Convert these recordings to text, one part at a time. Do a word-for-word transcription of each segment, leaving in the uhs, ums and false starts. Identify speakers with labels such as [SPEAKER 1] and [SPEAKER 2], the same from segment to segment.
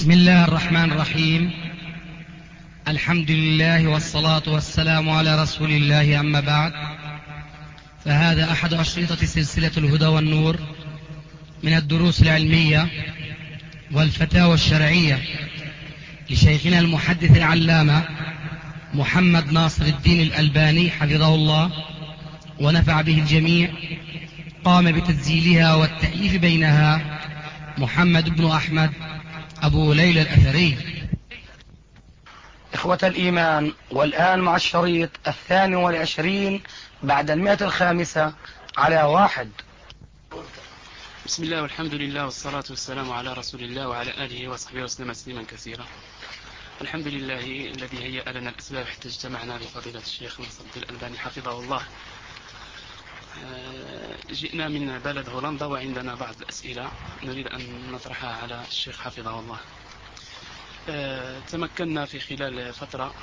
[SPEAKER 1] بسم الله الرحمن الرحيم. الحمد لله والصلاة والسلام على رسول الله، أما بعد، فهذا أحد أشرطة سلسلة الهدى والنور من الدروس العلمية والفتاوى الشرعية لشيخنا المحدث العلامة محمد ناصر الدين الألباني حفظه الله ونفع به الجميع. قام بتسجيلها والتأليف بينها محمد بن أحمد أبو ليلى الأثري.
[SPEAKER 2] إخوة الإيمان، والآن مع الشريط الثاني والعشرين بعد المئة الخامسة على واحد.
[SPEAKER 3] بسم الله والحمد لله والصلاة والسلام على رسول الله وعلى آله وصحبه وسلم تسليما كثيرا. الحمد لله الذي هيأ لنا الأسباب حتى اجتمعنا بفضيلة الشيخ ناصر الدين الألباني حفظه الله. جئنا من بلد هولندا وعندنا بعض الأسئلة نريد أن نطرحها على الشيخ حفظه الله. تمكنا في خلال فترة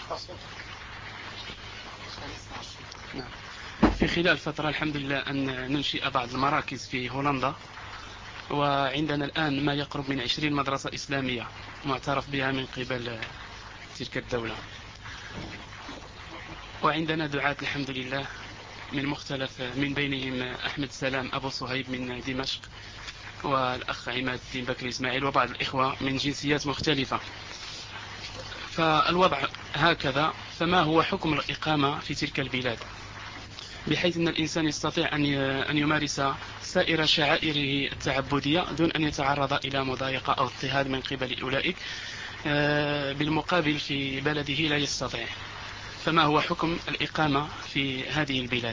[SPEAKER 3] في خلال فترة الحمد لله أن ننشئ بعض المراكز في هولندا، وعندنا الآن ما يقرب من عشرين مدرسة إسلامية معترف بها من قبل تلك الدولة، وعندنا دعاة الحمد لله من مختلف، من بينهم أحمد سلام أبو صهيب من دمشق، والأخ عماد الدين بكري إسماعيل، وبعض الإخوة من جنسيات مختلفة. فالوضع هكذا، فما هو حكم الإقامة في تلك البلاد بحيث أن الإنسان يستطيع أن يمارس سائر شعائره التعبدية دون أن يتعرض إلى مضايقة أو اضطهاد من قبل أولئك، بالمقابل في بلده لا يستطيع؟ فما هو حكم الإقامة في هذه البلاد؟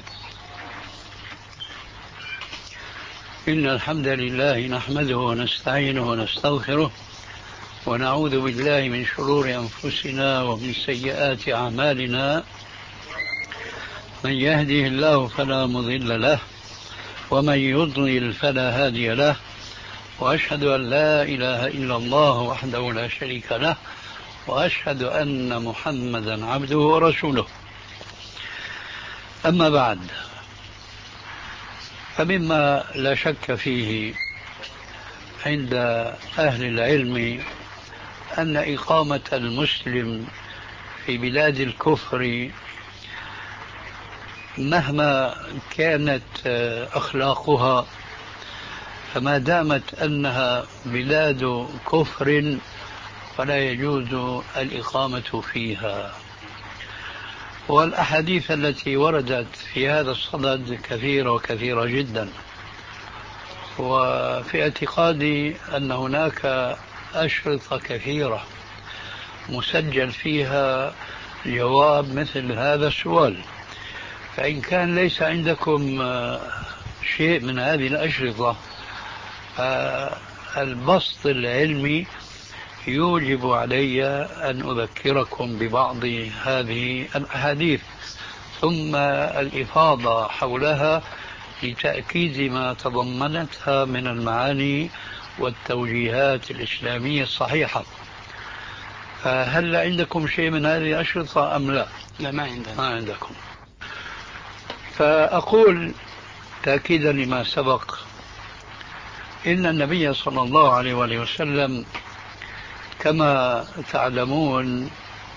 [SPEAKER 4] إن الحمد لله نحمده ونستعينه ونستغفره ونعوذ بالله من شرور أنفسنا ومن سيئات أعمالنا. من يهده الله فلا مضل له ومن يضلل فلا هادي له، وأشهد أن لا إله إلا الله وحده لا شريك له، وأشهد أن محمدا عبده ورسوله. أما بعد، فمما لا شك فيه عند أهل العلم أن إقامة المسلم في بلاد الكفر مهما كانت أخلاقها، فما دامت أنها بلاد كفر فلا يجوز الإقامة فيها. والأحاديث التي وردت في هذا الصدد كثيرة وكثيرة جدا، وفي اعتقادي أن هناك أشرطة كثيرة مسجل فيها جواب مثل هذا السؤال. فإن كان ليس عندكم شيء من هذه الأشرطة، البسط العلمي يوجب علي أن أذكركم ببعض هذه الأحاديث ثم الإفاضة حولها لتأكيد ما تضمنتها من المعاني والتوجيهات الإسلامية الصحيحة. فهل عندكم شيء من هذه الأشرطة أم لا؟
[SPEAKER 3] لا، ما عندنا.
[SPEAKER 4] ما عندكم. فأقول تأكيدا لما سبق، إن النبي صلى الله عليه وآله وسلم كما تعلمون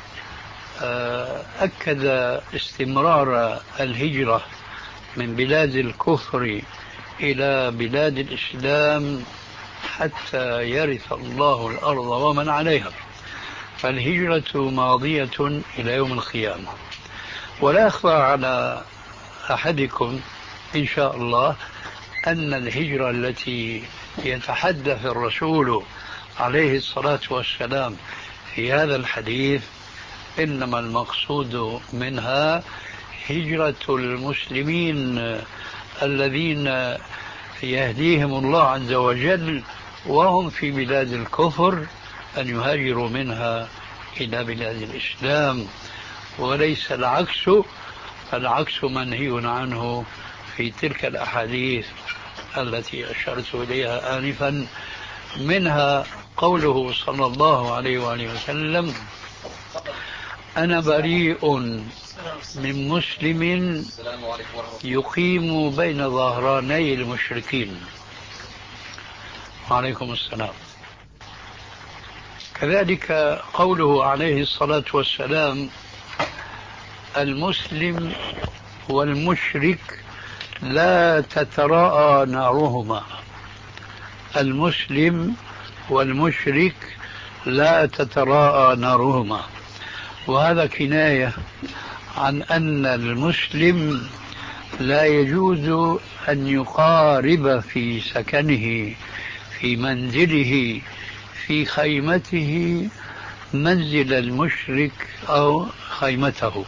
[SPEAKER 4] أكد استمرار الهجرة من بلاد الكفر إلى بلاد الإسلام حتى يرث الله الأرض ومن عليها. فالهجرة ماضية إلى يوم القيامة. ولا أخفى على أحدكم إن شاء الله أن الهجرة التي يتحدث الرسول عليه الصلاة والسلام في هذا الحديث إنما المقصود منها هجرة المسلمين الذين يهديهم الله عز وجل وهم في بلاد الكفر أن يهاجروا منها إلى بلاد الإسلام، وليس العكس. فالعكس منهي عنه في تلك الأحاديث التي أشرت إليها آنفا، منها قوله صلى الله عليه وآله وسلم: أنا بريء من مسلم يقيم بين ظهراني المشركين. وعليكم السلام. كذلك قوله عليه الصلاة والسلام: المسلم والمشرك لا تتراءى نارهما. المسلم والمشرك لا تتراءى نارهما، وهذا كناية عن أن المسلم لا يجوز أن يقارب في سكنه، في منزله، في خيمته، منزل المشرك أو خيمته.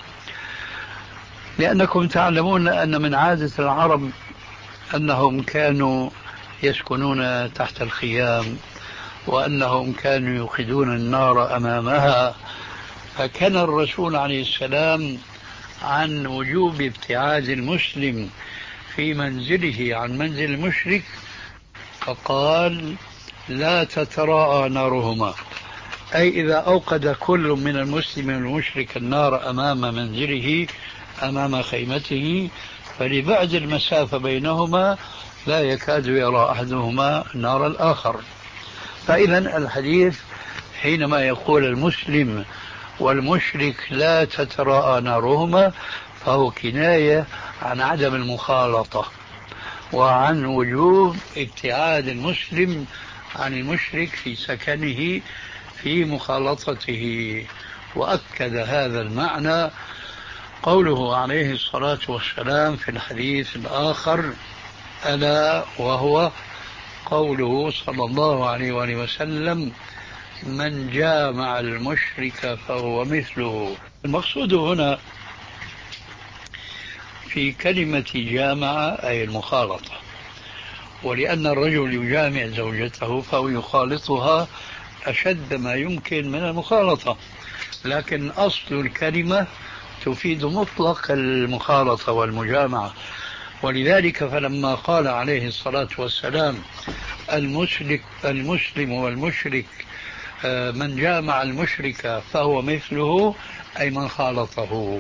[SPEAKER 4] لأنكم تعلمون أن من عادة العرب أنهم كانوا يسكنون تحت الخيام، وأنهم كانوا يوقدون النار أمامها. فكان الرسول عليه السلام عن وجوب ابتعاد المسلم في منزله عن منزل المشرك، فقال: لا تتراءى نارهما، أي إذا أوقد كل من المسلم والمشرك النار أمام منزله، أمام خيمته، فلبعد المسافة بينهما لا يكاد يرى أحدهما نار الآخر. فإذا الحديث حينما يقول المسلم والمشرك لا تتراءى نارهما، فهو كناية عن عدم المخالطة، وعن وجوب ابتعاد المسلم عن المشرك في سكنه، في مخالطته. وأكد هذا المعنى قوله عليه الصلاة والسلام في الحديث الآخر، ألا وهو قوله صلى الله عليه وآله وسلم: من جامع المشرك فهو مثله. المقصود هنا في كلمة جامع أي المخالطة، ولأن الرجل يجامع زوجته فهو يخالطها أشد ما يمكن من المخالطة، لكن أصل الكلمة تفيد مطلق المخالطة والمجامعة. ولذلك فلما قال عليه الصلاة والسلام: المشرك المسلم والمشرك من جامع المشرك فهو مثله، أي من خالطه.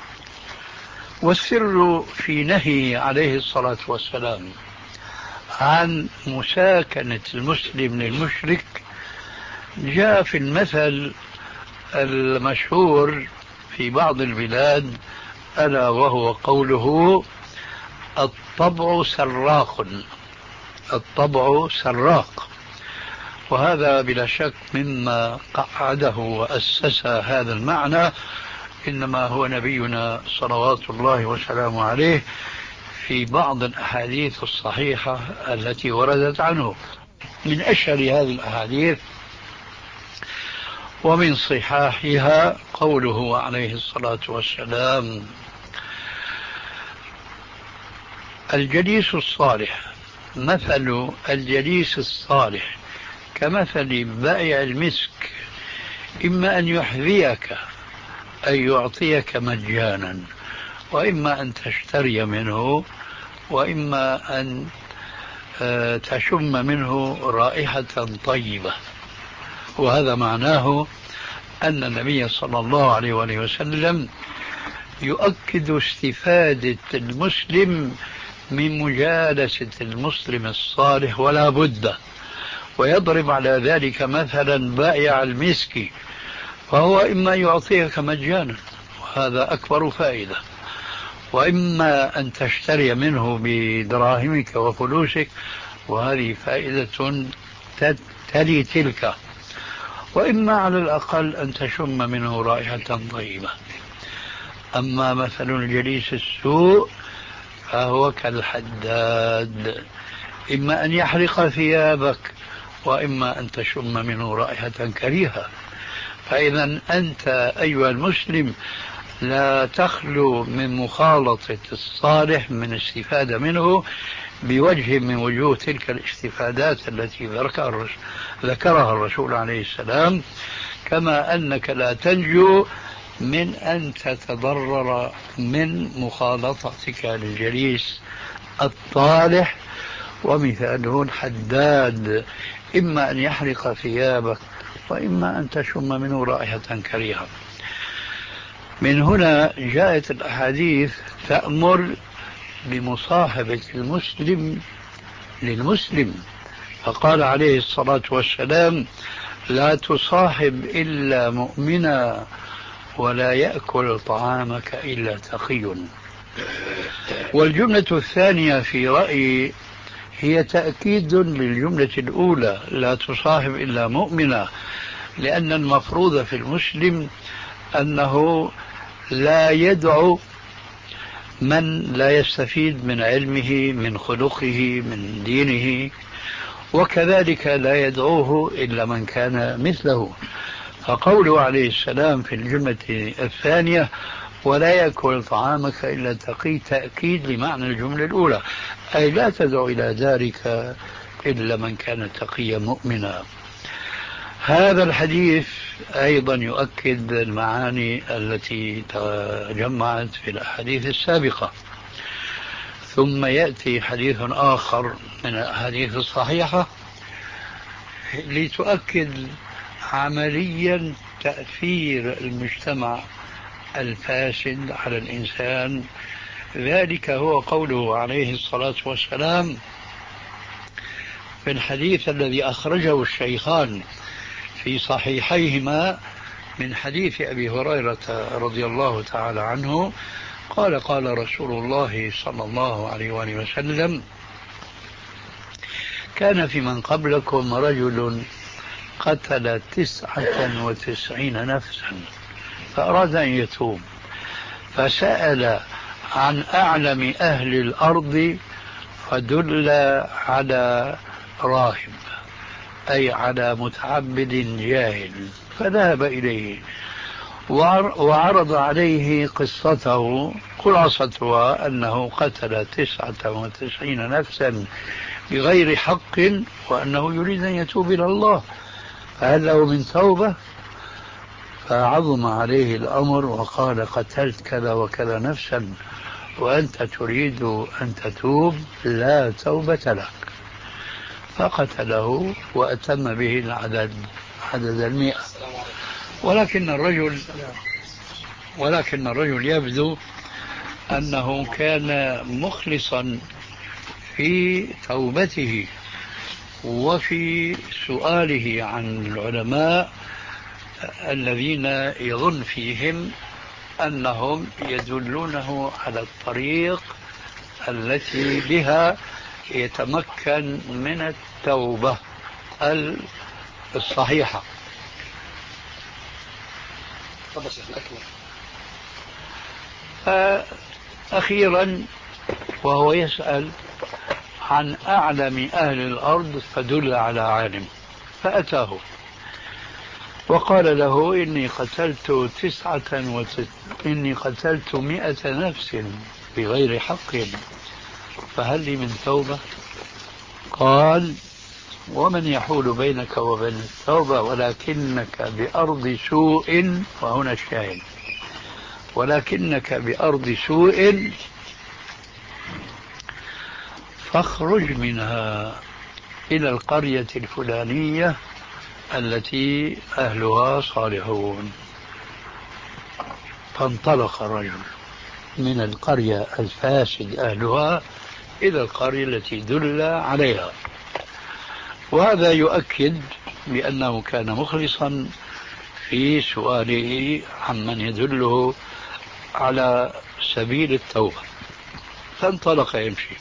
[SPEAKER 4] والسر في نهي عليه الصلاة والسلام عن مساكنة المسلم للمشرك جاء في المثل المشهور في بعض البلاد، ألا وهو قوله: الطبع سراق. الطبع سراق. وهذا بلا شك مما قعده وأسس هذا المعنى إنما هو نبينا صلوات الله وسلامه عليه في بعض الأحاديث الصحيحة التي وردت عنه. من أشهر هذه الأحاديث ومن صحاحها قوله عليه الصلاة والسلام: الجليس الصالح مثل الجليس الصالح كمثل بائع المسك، إما أن يحذيك أي يعطيك مجانا، وإما أن تشتري منه، وإما أن تشم منه رائحة طيبة. وهذا معناه أن النبي صلى الله عليه وآله وسلم يؤكد استفادة المسلم من مجالسة المسلم الصالح ولا بد، ويضرب على ذلك مثلا بائع المسك، فهو إما يعطيك مجانا وهذا أكبر فائدة، وإما أن تشتري منه بدراهمك وفلوسك وهذه فائدة تلي تلك، وإما على الأقل أن تشم منه رائحة طيبة. أما مثل الجليس السوء فهو كالحداد، إما أن يحرق ثيابك وإما أن تشم منه رائحة كريهة. فإذا أنت أيها المسلم لا تخلو من مخالطة الصالح من الاستفادة منه بوجه من وجوه تلك الاستفادات التي ذكرها الرسول عليه السلام، كما أنك لا تنجو من أن تتضرر من مخالطتك للجليس الطالح. ومثاله الحداد، إما أن يحرق ثيابك وإما أن تشم منه رائحة كريهة. من هنا جاءت الأحاديث تأمر بمصاحبة المسلم للمسلم، فقال عليه الصلاة والسلام: لا تصاحب إلا مؤمنا ولا يأكل طعامك إلا تقي. والجملة الثانية في رأيي هي تأكيد للجملة الأولى لا تصاحب إلا مؤمنا، لأن المفروض في المسلم أنه لا يدعو من لا يستفيد من علمه من خلقه من دينه، وكذلك لا يدعوه إلا من كان مثله. فقوله عليه السلام في الجملة الثانية ولا يأكل طعامك إلا تقي تأكيد لمعنى الجملة الأولى، أي لا تدعو إلى ذلك إلا من كان تقيا مؤمنا. هذا الحديث أيضا يؤكد المعاني التي تجمعت في الأحاديث السابقة. ثم يأتي حديث آخر من الأحاديث الصحيحة لتؤكد عمليا تأثير المجتمع الفاسد على الإنسان. ذلك هو قوله عليه الصلاة والسلام في الحديث الذي أخرجه الشيخان في صحيحيهما من حديث أبي هريرة رضي الله تعالى عنه قال قال رسول الله صلى الله عليه وآله وسلم كان في من قبلكم رجل قتل تسعة وتسعين نفسا فأراد أن يتوب فسأل عن أعلم أهل الأرض فدل على راهب أي على متعبد جاهل، فذهب إليه وعرض عليه قصته خلاصتها أنه قتل تسعة وتسعين نفسا بغير حق وأنه يريد أن يتوب إلى الله، فهل له من توبة؟ فعظم عليه الأمر وقال قتلت كذا وكذا نفسا وأنت تريد أن تتوب لا توبة لك، فقتله وأتم به العدد عدد المئة. ولكن الرجل ولكن الرجل يبدو أنه كان مخلصا في توبته وفي سؤاله عن العلماء الذين يظن فيهم أنهم يدلونه على الطريق التي بها يتمكن من التوبة الصحيحة. أخيرا وهو يسأل عن أعلم أهل الأرض فدل على عالم فأتاه وقال له إني قتلت تسعة وتس... إني قتلت مئة نفس بغير حق فهل لي من توبة؟ قال ومن يحول بينك وبين التوبة ولكنك بأرض سوء، وهنا الشاهد ولكنك بأرض سوء فاخرج منها إلى القرية الفلانية التي أهلها صالحون. فانطلق الرجل من القرية الفاسد أهلها إلى القرية التي دل عليها، وهذا يؤكد بأنه كان مخلصا في سؤاله عمن يدله على سبيل التوبة. فانطلق يمشي.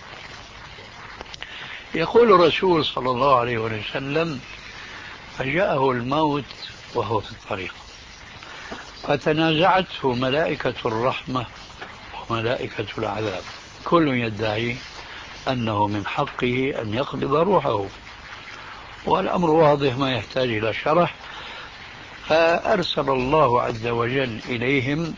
[SPEAKER 4] يقول الرسول صلى الله عليه وسلم فجاءه الموت وهو في الطريق فتنازعته ملائكة الرحمة وملائكة العذاب، كل يدعي أنه من حقه أن يقبض روحه، والأمر واضح ما يحتاج إلى شرح. فأرسل الله عز وجل إليهم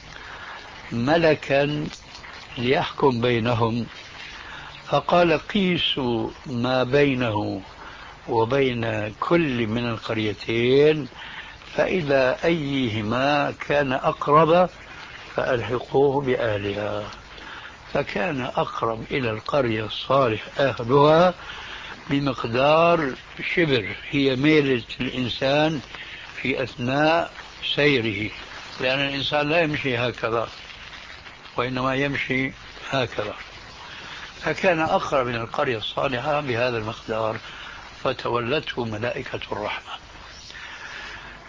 [SPEAKER 4] ملكا ليحكم بينهم فقال قيسوا ما بينه وبين كل من القريتين فإذا أيهما كان أقرب فألحقوه بأهلها، فكان أقرب إلى القرية الصالح أهلها بمقدار شبر هي ميلة الإنسان في أثناء سيره، لأن الإنسان لا يمشي هكذا وإنما يمشي هكذا، فكان أقرب من القرية الصالحة بهذا المقدار فتولته ملائكة الرحمة.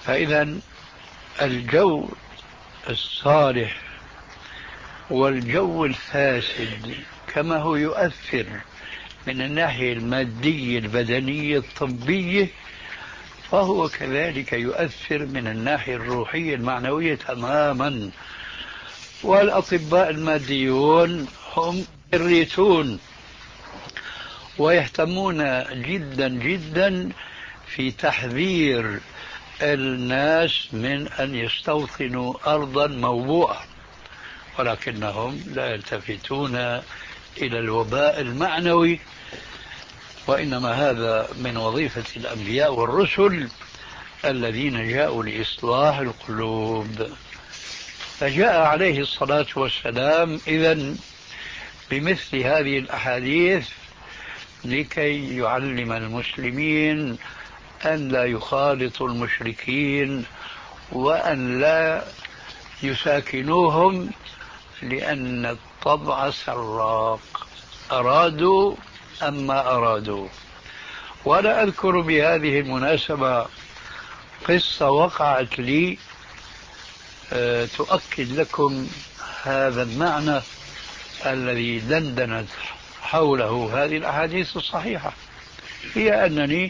[SPEAKER 4] فإذا الجو الصالح والجو الفاسد كما هو يؤثر من الناحية المادية البدنية الطبية، فهو كذلك يؤثر من الناحية الروحية المعنوية تماما. والأطباء الماديون هم يريتون ويهتمون جدا جدا في تحذير الناس من أن يستوطنوا أرضا موبوءة، ولكنهم لا يلتفتون إلى الوباء المعنوي، وإنما هذا من وظيفة الأنبياء والرسل الذين جاءوا لإصلاح القلوب. فجاء عليه الصلاة والسلام إذن بمثل هذه الأحاديث لكي يعلم المسلمين أن لا يخالطوا المشركين وأن لا يساكنوهم، لأن الطبع سراق، أرادوا أما أرادوا. وأنا أذكر بهذه المناسبة قصة وقعت لي أه تؤكد لكم هذا المعنى الذي دندنت حوله هذه الأحاديث الصحيحة. هي أنني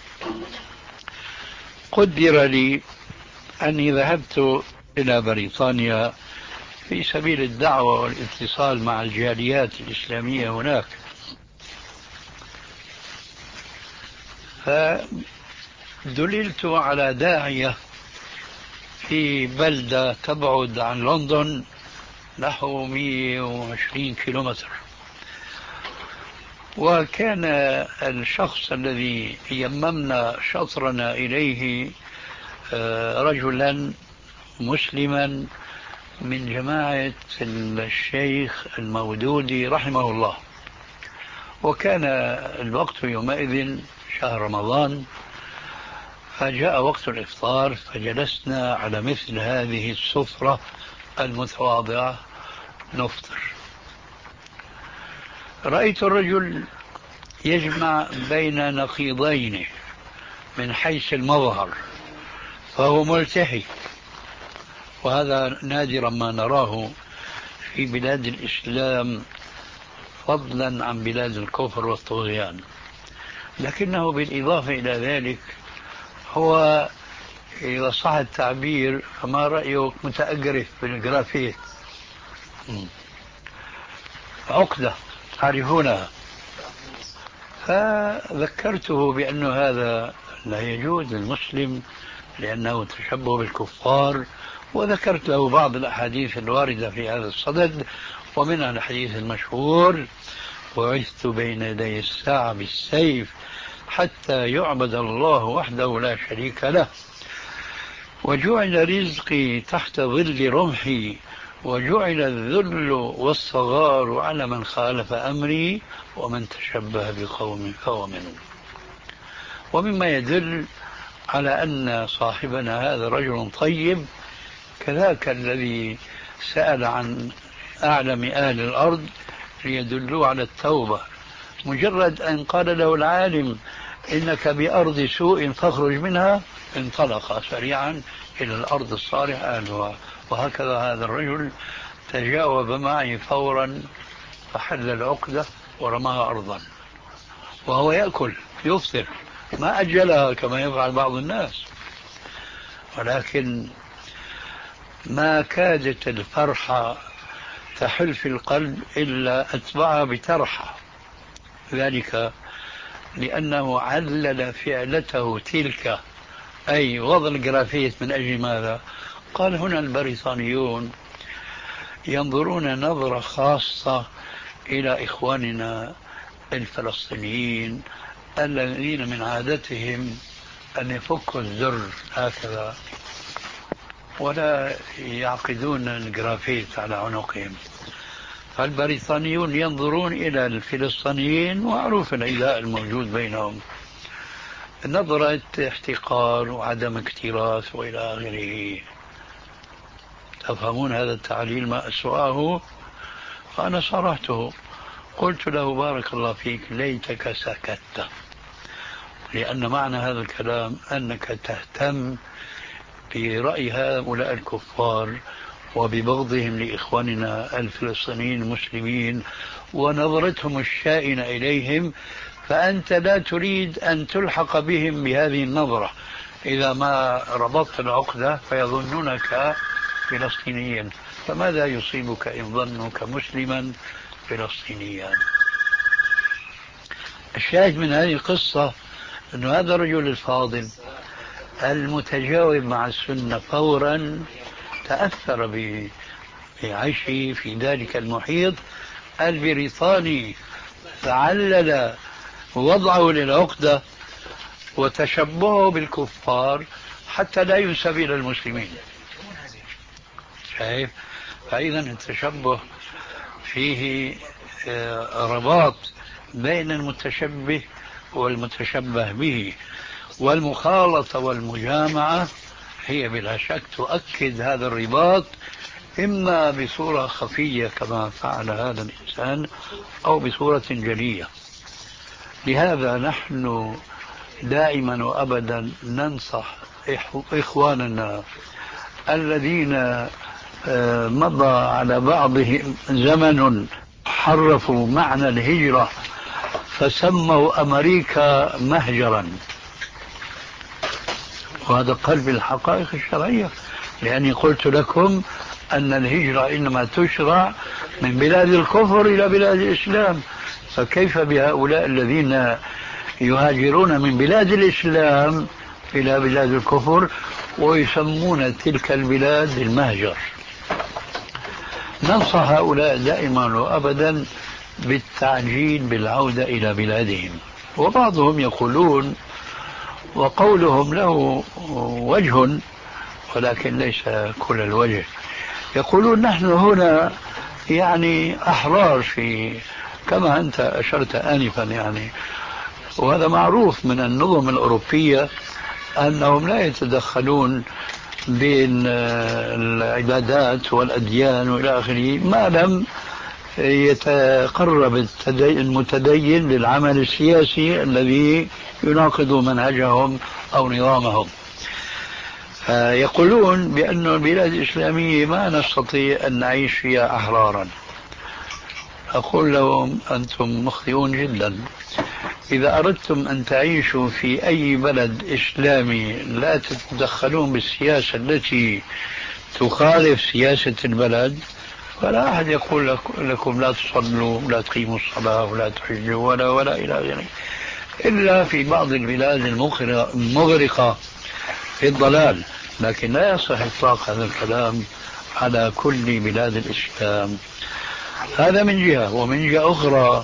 [SPEAKER 4] قدر لي أني ذهبت إلى بريطانيا في سبيل الدعوة والاتصال مع الجاليات الإسلامية هناك، فدللت على داعية في بلدة تبعد عن لندن نحو مئة وعشرين كيلومتر، وكان الشخص الذي يممنا شطرنا إليه رجلا مسلما من جماعة الشيخ المودودي رحمه الله. وكان الوقت يومئذ شهر رمضان، فجاء وقت الإفطار فجلسنا على مثل هذه السفرة المتواضعة نفطر. رأيت الرجل يجمع بين نقيضين من حيث المظهر، فهو ملتحي، وهذا نادرا ما نراه في بلاد الإسلام فضلا عن بلاد الكفر والطغيان. لكنه بالإضافة إلى ذلك هو إذا صح التعبير فما رأيك متأجرف بالجرافيت، عقدة تعرفونها. فذكرته بأن هذا لا يجوز للمسلم لأنه تشبه بالكفار، وذكرت له بعض الأحاديث الواردة في هذا الصدد، ومنها الحديث المشهور: بعثت بين يدي الساعة بالسيف حتى يعبد الله وحده لا شريك له، وجعل رزقي تحت ظل رمحي، وجعل الذل والصغار على من خالف أمري، ومن تشبه بقوم فهو منهم. ومما يدل على أن صاحبنا هذا رجل طيب، كذاك الذي سأل عن أعلم أهل الأرض ليدلوا على التوبة، مجرد أن قال له العالم إنك بأرض سوء فاخرج منها انطلق سريعا إلى الأرض الصالح أهلها. وهكذا هذا الرجل تجاوب معي فورا فحل العقدة ورماها أرضا، وهو يأكل يفطر، ما أجلها كما يفعل بعض الناس. ولكن ما كادت الفرحة تحل في القلب إلا أتبعها بترحة، ذلك لأنه علل فعلته تلك، أي وضع الجرافيت، من أجل ماذا؟ قال هنا البريطانيون ينظرون نظرة خاصة إلى إخواننا الفلسطينيين الذين من عادتهم أن يفكوا الزر هكذا ولا يعقدون الجرافيت على عنقهم. فالبريطانيون ينظرون إلى الفلسطينيين، ومعروف العداء الموجود بينهم، نظرة احتقار وعدم اكتراث وإلى آخره. تفهمون هذا التعليل ما أسوأه؟ فأنا صرحته، قلت له: بارك الله فيك، ليتك سكت، لأن معنى هذا الكلام أنك تهتم برأي هؤلاء الكفار وببغضهم لإخواننا الفلسطينيين المسلمين ونظرتهم الشائنة إليهم، فأنت لا تريد أن تلحق بهم بهذه النظرة إذا ما ربطت العقدة فيظنونك فلسطينيا. فماذا يصيبك إن ظنك مسلما فلسطينيا؟ الشاهد من هذه القصة أن هذا الرجل الفاضل المتجاوب مع السنة فورا تأثر بعيشه في ذلك المحيط البريطاني، فعلل وضعه للعقدة وتشبهه بالكفار حتى لا ينسب إلى المسلمين. شايف؟ فإذا التشبه فيه رباط بين المتشبه والمتشبه به، والمخالطة والمجامعة هي بلا شك تؤكد هذا الرباط، إما بصورة خفية كما فعل هذا الإنسان أو بصورة جلية. لهذا نحن دائما وأبدا ننصح إخواننا الذين مضى على بعضهم زمن حرفوا معنى الهجرة فسموا أمريكا مهجرا، وهذا قلب الحقائق الشرعية، لأني قلت لكم أن الهجرة إنما تشرع من بلاد الكفر إلى بلاد الإسلام، فكيف بهؤلاء الذين يهاجرون من بلاد الإسلام إلى بلاد الكفر ويسمون تلك البلاد المهجر؟ ننصح هؤلاء دائما وأبدا بالتعجيل بالعودة إلى بلادهم. وبعضهم يقولون، وقولهم له وجه ولكن ليس كل الوجه، يقولون نحن هنا يعني أحرار في كما أنت أشرت آنفا يعني، وهذا معروف من النظم الأوروبية أنهم لا يتدخلون بين العبادات والأديان وإلى آخره ما لم يتقرب المتدين للعمل السياسي الذي يناقض منهجهم أو نظامهم. يقولون بأن البلاد الإسلامية ما نستطيع أن نعيش فيها أحرارا. أقول لهم أنتم مخطئون جدا. إذا أردتم أن تعيشوا في أي بلد إسلامي لا تتدخلون بالسياسة التي تخالف سياسة البلد، فلا أحد يقول لكم لا تصلوا ولا تقيموا الصلاة ولا تحجوا ولا ولا إلى آخره، إلا في بعض البلاد المغرقة في الضلال، لكن لا يصح إطلاق هذا الكلام على كل بلاد الإسلام. هذا من جهة. ومن جهة أخرى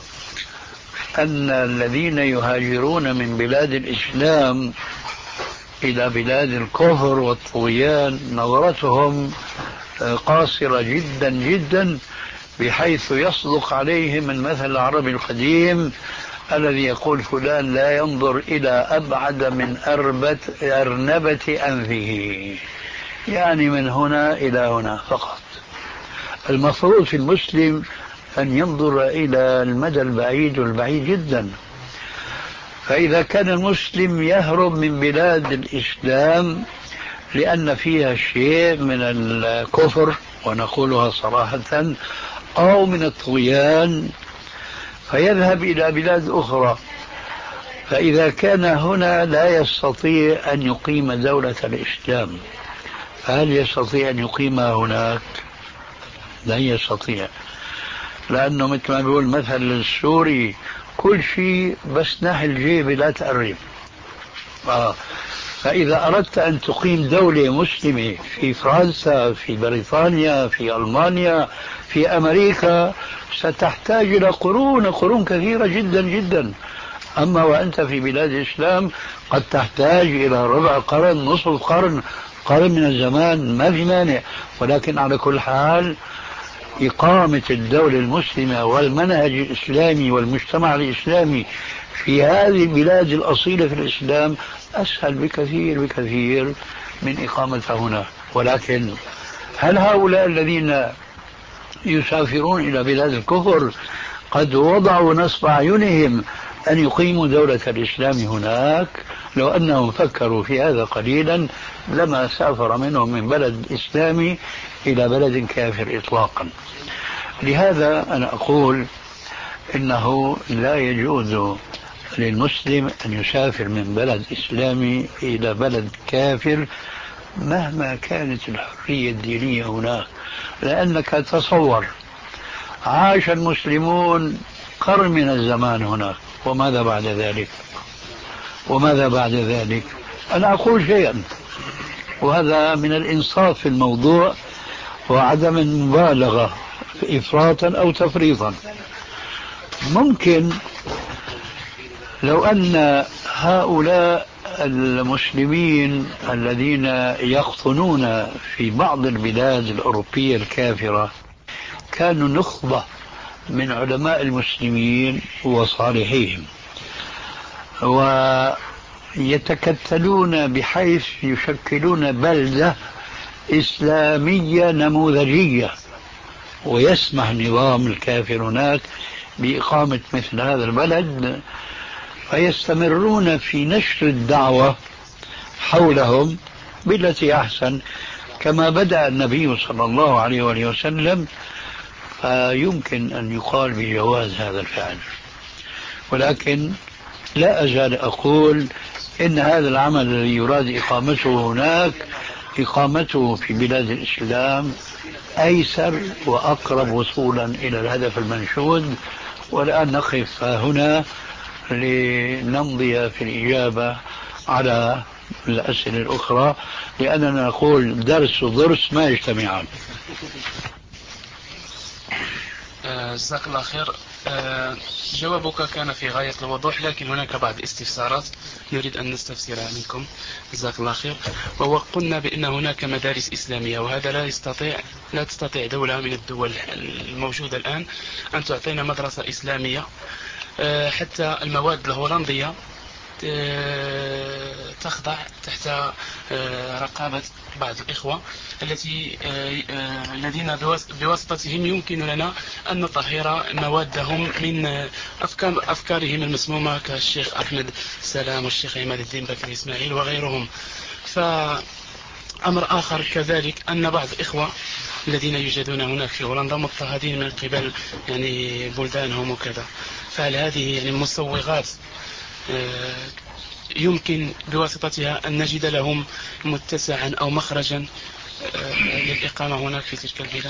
[SPEAKER 4] أن الذين يهاجرون من بلاد الإسلام إلى بلاد الكفر والطغيان نظرتهم قاصرة جدا جدا، بحيث يصدق عليهم المثل العربي القديم الذي يقول فلان لا ينظر إلى أبعد من أربة أرنبة أنفه، يعني من هنا إلى هنا فقط. المفروض في المسلم أن ينظر إلى المدى البعيد والبعيد جدا. فإذا كان المسلم يهرب من بلاد الإسلام لأن فيها شيء من الكفر ونقولها صراحة أو من الطغيان فيذهب إلى بلاد أخرى، فإذا كان هنا لا يستطيع أن يقيم دولة الإسلام فهل يستطيع أن يقيمها هناك؟ لا يستطيع، لأنه مثل ما بيقول مثل السوري كل شيء بس ناحي الجيب لا تقرب. آه. فإذا أردت أن تقيم دولة مسلمة في فرنسا، في بريطانيا، في ألمانيا، في أمريكا، ستحتاج إلى قرون قرون كثيرة جدا جدا. أما وأنت في بلاد الإسلام قد تحتاج إلى ربع قرن، نصف قرن، قرن من الزمان، ما في مانع. ولكن على كل حال إقامة الدولة المسلمة والمنهج الإسلامي والمجتمع الإسلامي في هذه البلاد الأصيلة في الإسلام أسهل بكثير بكثير من إقامتها هنا. ولكن هل هؤلاء الذين يسافرون إلى بلاد الكفر قد وضعوا نصب أعينهم أن يقيموا دولة الإسلام هناك. لو أنهم فكروا في هذا قليلا لما سافر منهم من بلد إسلامي إلى بلد كافر إطلاقا. لهذا أنا أقول إنه لا يجوز للمسلم أن يسافر من بلد إسلامي إلى بلد كافر مهما كانت الحرية الدينية هناك. لأنك تصور عاش المسلمون قرن من الزمان هناك، وماذا بعد ذلك؟ وماذا بعد ذلك؟ أنا أقول شيئا، وهذا من الإنصاف في الموضوع وعدم المبالغة إفراطا أو تفريطا. ممكن لو أن هؤلاء المسلمين الذين يقطنون في بعض البلاد الأوروبية الكافرة كانوا نخبة من علماء المسلمين وصالحيهم، ويتكتلون بحيث يشكلون بلدة إسلامية نموذجية، ويسمح نظام الكافر هناك بإقامة مثل هذا البلد، فيستمرون في نشر الدعوة حولهم بالتي أحسن كما بدأ النبي صلى الله عليه وآله وسلم. فيمكن أن يقال بجواز هذا الفعل، ولكن لا أزال أقول إن هذا العمل الذي يراد إقامته هناك إقامته في بلاد الإسلام أيسر وأقرب وصولا إلى الهدف المنشود. والآن نقف هنا لنمضي في الإجابة على الأسئلة الأخرى، لأننا نقول درس وضرس ما يجتمعان.
[SPEAKER 3] جزاك الله خير. جوابك كان في غاية الوضوح، لكن هناك بعض الاستفسارات نريد أن نستفسرها منكم. جزاك الله خير. وقلنا بأن هناك مدارس إسلامية، وهذا لا يستطيع لا تستطيع دولة من الدول الموجودة الآن أن تعطينا مدرسة إسلامية. حتى المواد الهولندية تخضع تحت رقابة بعض الإخوة التي الذين بواسطتهم يمكن لنا أن نطهر موادهم من أفكار أفكارهم المسمومة كالشيخ أحمد سلام والشيخ عماد الدين بكر إسماعيل وغيرهم. فأمر آخر كذلك أن بعض الإخوة الذين يوجدون هناك في هولندا مضطهدين من قبل يعني بلدانهم وكذا. فهل هذه يعني مسوغات يمكن بواسطتها أن نجد لهم متسعا أو مخرجا للإقامة هناك في تلك البلاد؟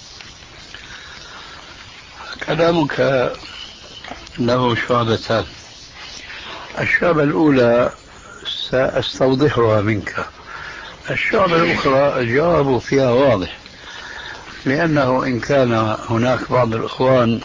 [SPEAKER 4] كلامك له شعبتان. الشعبة الأولى سأستوضحها منك، الشعبة الأخرى الجواب فيها واضح، لأنه إن كان هناك بعض الإخوان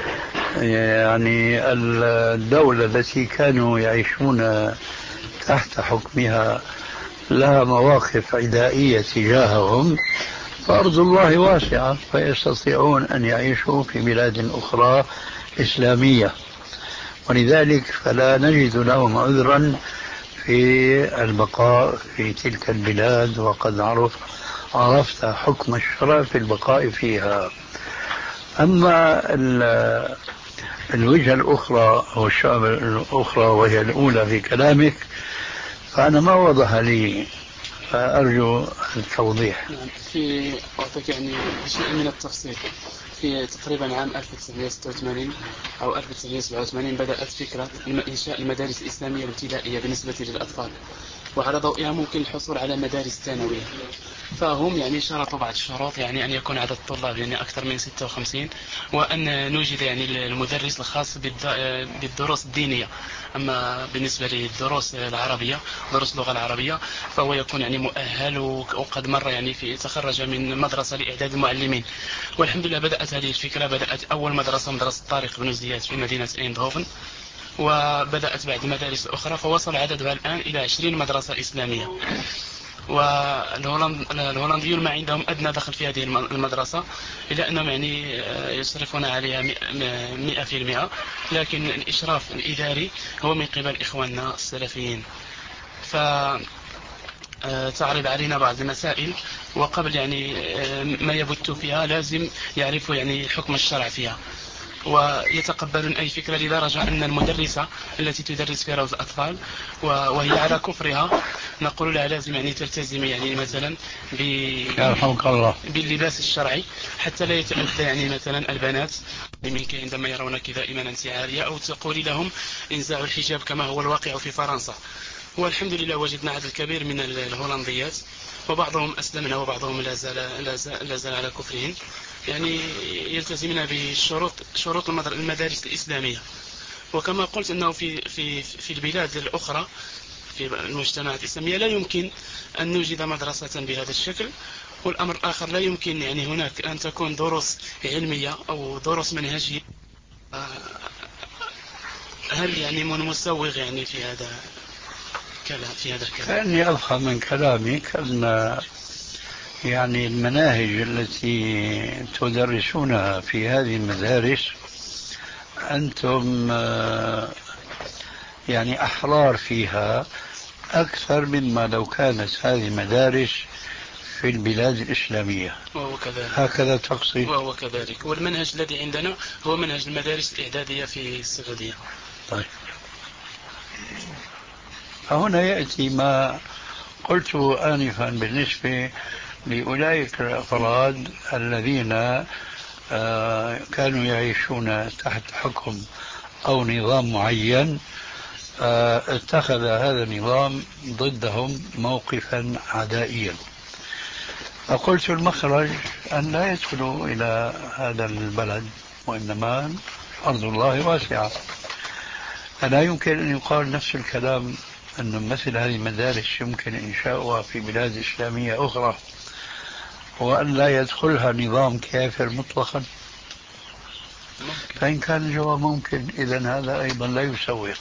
[SPEAKER 4] يعني الدولة التي كانوا يعيشون تحت حكمها لها مواقف عدائية تجاههم، فأرض الله واسعة فيستطيعون أن يعيشوا في بلاد أخرى إسلامية، ولذلك فلا نجد لهم عذرا في البقاء في تلك البلاد، وقد عرف عرفت حكم الشرع في البقاء فيها. أما الوجهة الأخرى أو الشعب الأخرى وهي الأولى في كلامك فأنا ما وضح لي، فأرجو التوضيح.
[SPEAKER 3] في أعطيك يعني شيء من التفصيل. في تقريبا عام ألف وتسعمائة وستة وثمانين أو ألف وتسعمائة وسبعة وثمانين بدأت فكرة إنشاء المدارس الإسلامية الابتدائية بالنسبة للأطفال، وعلى ضوئها ممكن الحصول على مدارس ثانوية. فهم يعني شرطوا بعض الشروط، يعني أن يكون عدد الطلاب يعني أكثر من ستة وخمسين، وأن نوجد يعني المدرس الخاص بالدروس الدينية. أما بالنسبة للدروس العربية دروس اللغة العربية فهو يكون يعني مؤهل وقد مر يعني في تخرج من مدرسة لإعداد المعلمين. والحمد لله بدأت هذه الفكرة، بدأت أول مدرسة مدرسة طارق بن زياد في مدينة ايندهوفن، وبدأت بعد مدارس أخرى، فوصل عددها الآن إلى عشرين مدرسة إسلامية. والهولنديون ما عندهم أدنى دخل في هذه المدرسة، إلا أنهم يعني يصرفون عليها مئة في المئة، لكن الإشراف الإداري هو من قبل إخواننا السلفيين. فتعرض علينا بعض المسائل، وقبل يعني ما يبت فيها لازم يعرفوا يعني حكم الشرع فيها. ويتقبلون أي فكرة، لدرجة أن المدرسة التي تدرس في روض الأطفال وهي على كفرها نقول لها لازم يعني تلتزم يعني مثلا باللباس الشرعي حتى لا يتأذى يعني مثلا البنات منك عندما يرونك دائما أنت عارية، أو تقولي لهم انزعوا الحجاب كما هو الواقع في فرنسا. والحمد لله وجدنا عدد كبير من الهولنديات، وبعضهم أسلمنا وبعضهم لا زال, لا زال, لا زال على كفرهم، يعني يلتزمون بشروط شروط المدارس الإسلامية. وكما قلت أنه في, في, في البلاد الأخرى في المجتمعات الإسلامية لا يمكن أن نوجد مدرسة بهذا الشكل. والأمر الآخر لا يمكن يعني هناك أن تكون دروس علمية أو دروس منهجية. هل يعني من مسوغ يعني في هذا كلام في هذا الكلام؟
[SPEAKER 4] كأني أفهم من كلامك أن يعني المناهج التي تدرسونها في هذه المدارس أنتم يعني أحرار فيها أكثر مما لو كانت هذه المدارس في البلاد الإسلامية.
[SPEAKER 3] وهو كذلك.
[SPEAKER 4] هكذا تقصد؟
[SPEAKER 3] وهو كذلك. والمنهج الذي عندنا هو منهج المدارس الإعدادية في السعودية.
[SPEAKER 4] طيب، فهنا يأتي ما قلت آنفا بالنسبة لأولئك الأفراد الذين كانوا يعيشون تحت حكم أو نظام معين، اتخذ هذا النظام ضدهم موقفا عدائيا. فقلت المخرج أن لا يدخلوا إلى هذا البلد، وإنما أرض الله واسعة. فلا يمكن أن يقال نفس الكلام أن مثل هذه المدارس يمكن إنشاؤها في بلاد إسلامية أخرى وأن لا يدخلها نظام كافر مطلقا. فإن كان الجواب ممكن إذن هذا أيضا لا يسوي.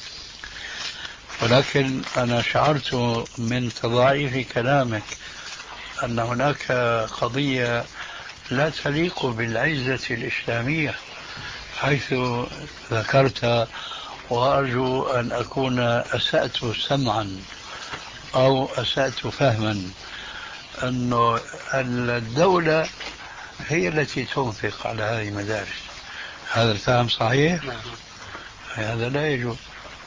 [SPEAKER 4] ولكن أنا شعرت من تضاعيف كلامك أن هناك قضية لا تليق بالعزة الإسلامية حيث ذكرت، وأرجو أن أكون أسأت سمعا أو أسأت فهما، أن الدولة هي التي تنفق على هذه المدارس. هذا الفهم صحيح؟ هذا لا يجوز.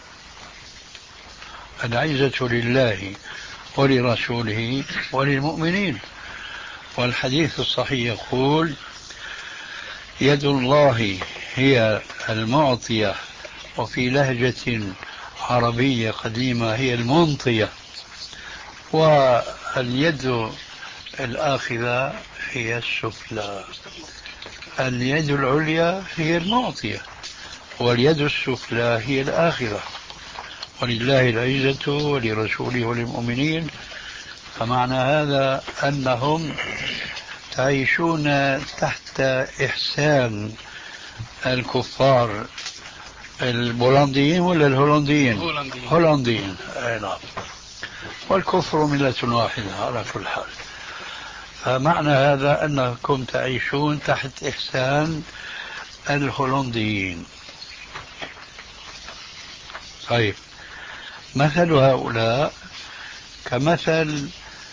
[SPEAKER 4] العزة لله ولرسوله وللمؤمنين. والحديث الصحيح يقول يد الله هي المعطية، وفي لهجة عربية قديمة هي المنطية، واليد الآخذة هي السفلى. اليد العليا هي المعطية واليد السفلى هي الآخذة. ولله العزة ولرسوله وللمؤمنين. فمعنى هذا أنهم تعيشون تحت إحسان الكفار البولنديين ولا الهولنديين؟ هولنديين. نعم. والكفر ملة واحدة على كل حال. فمعنى هذا أنكم تعيشون تحت إحسان الهولنديين. طيب، مثل هؤلاء كمثل،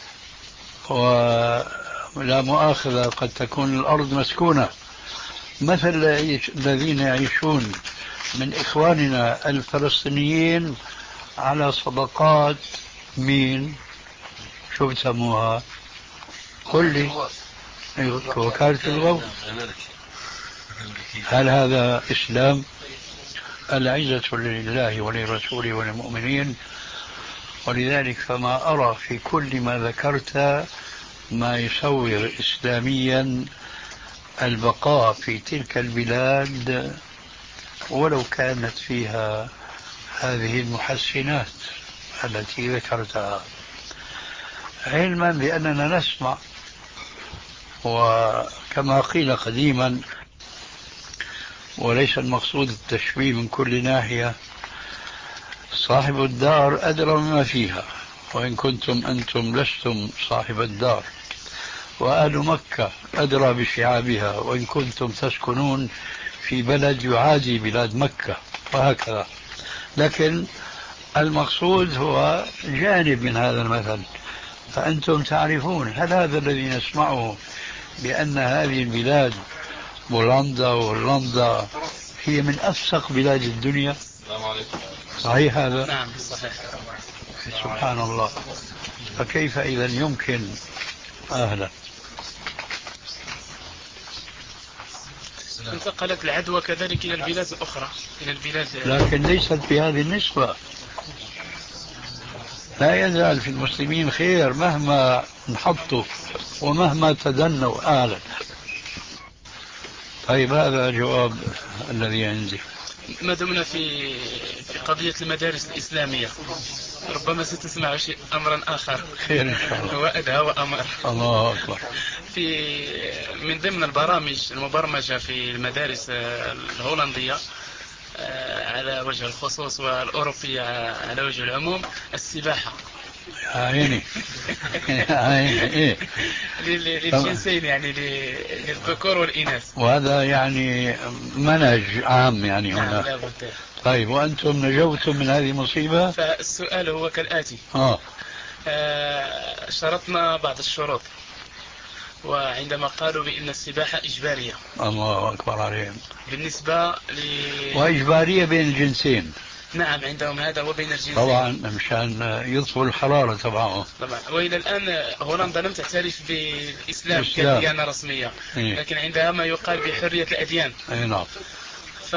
[SPEAKER 4] ولا مؤاخذة قد تكون الأرض مسكونة، مثل الذين يعيشون من إخواننا الفلسطينيين على صدقات مين؟ شو بسموها؟ قل لي. وكالة الغوث. هل هذا إسلام؟ العزة لله ولرسوله وللمؤمنين. ولذلك فما أرى في كل ما ذكرت ما يصور إسلاميا البقاء في تلك البلاد ولو كانت فيها هذه المحسنات التي ذكرتها، علما بأننا نسمع. وكما قيل قديما، وليس المقصود التشبيه من كل ناحية، صاحب الدار أدرى مما فيها وإن كنتم أنتم لستم صاحب الدار، وأهل مكة أدرى بشعابها وإن كنتم تسكنون في بلد يعادي بلاد مكة، وهكذا. لكن المقصود هو جانب من هذا المثل. فأنتم تعرفون هل هذا الذي نسمعه بأن هذه البلاد بولندا وهولندا هي من أفسق بلاد الدنيا. صحيح هذا؟
[SPEAKER 3] نعم صحيح.
[SPEAKER 4] سبحان الله. فكيف إذا يمكن أهلا
[SPEAKER 3] انتقلت العدوى كذلك إلى البلاد الأخرى، إلى البلاد،
[SPEAKER 4] لكن ليست بهذه النسبة. لا يزال في المسلمين خير مهما انحطوا ومهما تدنوا أهلا. طيب هذا جواب الذي عندي.
[SPEAKER 3] ما دمنا في في قضية المدارس الإسلامية، ربما ستسمع شيء أمرا آخر
[SPEAKER 4] خير إن شاء الله.
[SPEAKER 3] وأدهى وأمر.
[SPEAKER 4] الله أكبر.
[SPEAKER 3] في من ضمن البرامج المبرمجة في المدارس الهولندية على وجه الخصوص والأوروبية على وجه العموم السباحة.
[SPEAKER 4] يا عيني يا عيني. إيه
[SPEAKER 3] للجنسين يعني للذكور والإناث،
[SPEAKER 4] وهذا يعني منهج عام يعني هنا.
[SPEAKER 3] لا بد.
[SPEAKER 4] طيب وأنتم نجوتم من هذه المصيبة؟
[SPEAKER 3] فالسؤال هو كالآتي.
[SPEAKER 4] آه.
[SPEAKER 3] آه شرطنا بعض الشروط، وعندما قالوا بأن السباحة إجبارية.
[SPEAKER 4] الله أكبر عليهم.
[SPEAKER 3] بالنسبة ل...
[SPEAKER 4] وإجبارية بين الجنسين.
[SPEAKER 3] نعم عندهم هذا وبين الجنسين
[SPEAKER 4] طبعا مشان يطفوا الحرارة تبعهم.
[SPEAKER 3] طبعا. وإلى الآن هولندا لم تعترف بالإسلام
[SPEAKER 4] الإسلام.
[SPEAKER 3] كديانة رسمية.
[SPEAKER 4] إيه؟
[SPEAKER 3] لكن عندها ما يقال بحرية الأديان.
[SPEAKER 4] أي نعم.
[SPEAKER 3] ف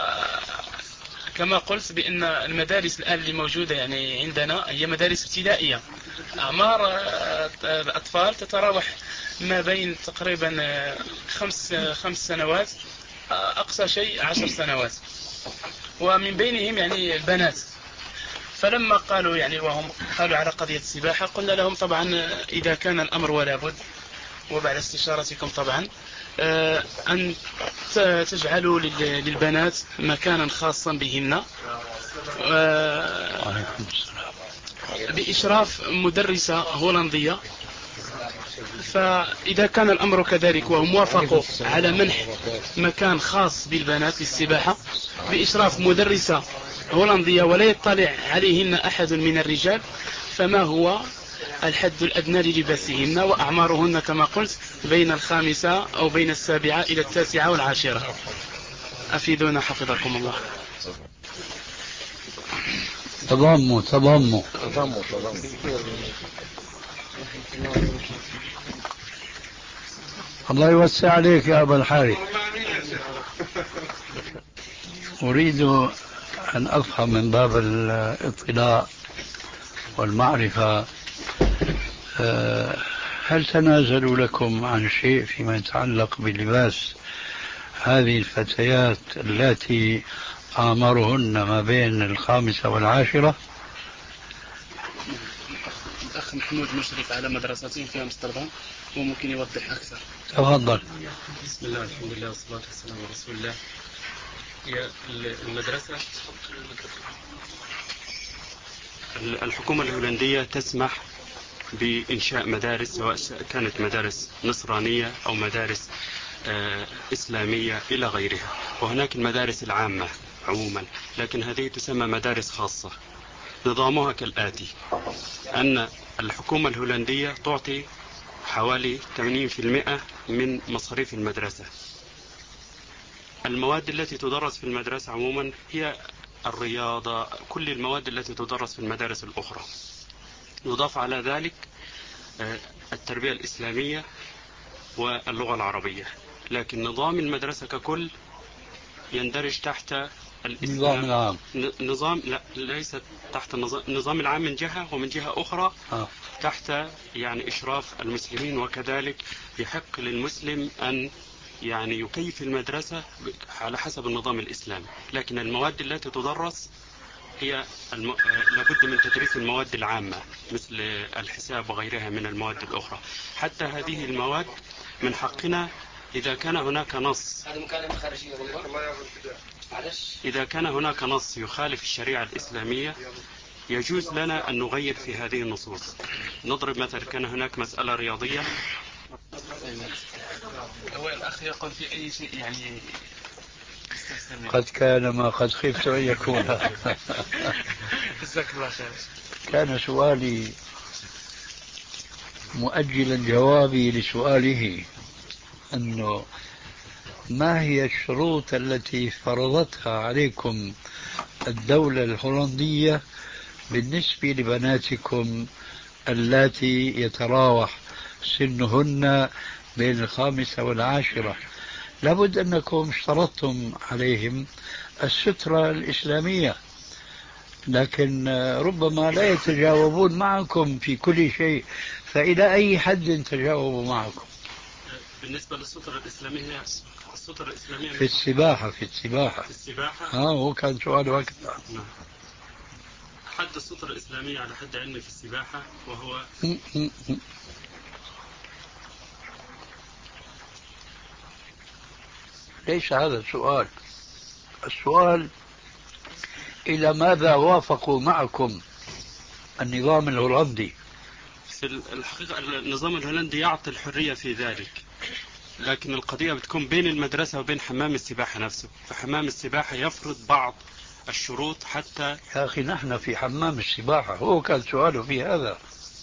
[SPEAKER 3] كما قلت بأن المدارس الآن اللي موجودة يعني عندنا هي مدارس ابتدائية. أعمار الأطفال تتراوح ما بين تقريبا خمس خمس سنوات أقصى شيء عشر سنوات، ومن بينهم يعني البنات. فلما قالوا يعني وهم قالوا على قضية السباحة قلنا لهم طبعا إذا كان الأمر ولا بد، وبعد استشارتكم طبعا أن تجعلوا للبنات مكانا خاصا بهن بإشراف مدرسة هولندية. فإذا كان الأمر كذلك وهم وافقوا على منح مكان خاص بالبنات للسباحة بإشراف مدرسة هولندية ولا يطلع عليهن أحد من الرجال، فما هو الحد الأدنى للباسهن؟ وأعمارهن كما قلت بين الخامسة أو بين السابعة إلى التاسعة والعاشرة. أفيدونا حفظكم الله.
[SPEAKER 4] تضموا تضموا
[SPEAKER 5] تضموا تضموا
[SPEAKER 4] الله يوسع عليك يا أبا الحارث. أريد أن أفهم من باب الاطلاع والمعرفة، هل تنازلوا لكم عن شيء فيما يتعلق بلباس هذه الفتيات التي أعمارهن ما بين الخامسة والعاشرة؟
[SPEAKER 3] الأخ محمود مشرف على مدرستين في أمستردام وممكن يوضح أكثر.
[SPEAKER 4] تفضل.
[SPEAKER 6] بسم الله الحمد لله والصلاة والسلام على رسول الله. هي المدرسة الحكومة الهولندية تسمح بإنشاء مدارس سواء كانت مدارس نصرانية أو مدارس إسلامية إلى غيرها، وهناك المدارس العامة عموما، لكن هذه تسمى مدارس خاصة. نظامها كالآتي: أن الحكومة الهولندية تعطي حوالي ثمانين بالمئة من مصاريف المدرسة. المواد التي تدرس في المدرسة عموما هي الرياضة، كل المواد التي تدرس في المدارس الأخرى. يضاف على ذلك التربية الإسلامية واللغة العربية، لكن نظام المدرسة ككل يندرج تحت
[SPEAKER 4] النظام العام.
[SPEAKER 6] نظام لا ليس تحت النظام, النظام العام من جهة، ومن جهة أخرى
[SPEAKER 4] آه.
[SPEAKER 6] تحت يعني إشراف المسلمين، وكذلك يحق للمسلم أن يعني يكيف المدرسة على حسب النظام الإسلامي. لكن المواد التي تدرس هي الم... لابد من تدريس المواد العامة مثل الحساب وغيرها من المواد الأخرى. حتى هذه المواد من حقنا إذا كان هناك نص إذا كان هناك نص يخالف الشريعة الإسلامية يجوز لنا أن نغير في هذه النصوص. نضرب مثلا، كان هناك مسألة رياضية.
[SPEAKER 3] هو الأخ يقول في أي شيء يعني
[SPEAKER 4] قد كان ما قد خفت أن يكون.
[SPEAKER 3] جزاك الله خير.
[SPEAKER 4] كان سؤالي مؤجلا جوابي لسؤاله، أنه ما هي الشروط التي فرضتها عليكم الدولة الهولندية بالنسبة لبناتكم اللاتي يتراوح سنهن بين الخامسة والعاشرة؟ لابد أنكم اشترطتم عليهم السترة الإسلامية، لكن ربما لا يتجاوبون معكم في كل شيء، فإلى أي حد تجاوبوا معكم؟
[SPEAKER 6] بالنسبة للسترة الإسلامية، السترة الإسلامية
[SPEAKER 4] في السباحة في السباحة
[SPEAKER 6] في السباحة
[SPEAKER 4] اه هو كان سؤاله هكذا.
[SPEAKER 6] نعم. حد السترة الإسلامية على حد علمي في السباحة وهو
[SPEAKER 4] ليس هذا السؤال. السؤال إلى ماذا وافقوا معكم النظام الهولندي؟
[SPEAKER 6] في الحقيقة النظام الهولندي يعطي الحرية في ذلك، لكن القضية بتكون بين المدرسة وبين حمام السباحة نفسه، فحمام السباحة يفرض بعض الشروط حتى.
[SPEAKER 4] يا أخي نحن في حمام السباحة، هو كان سؤاله في هذا،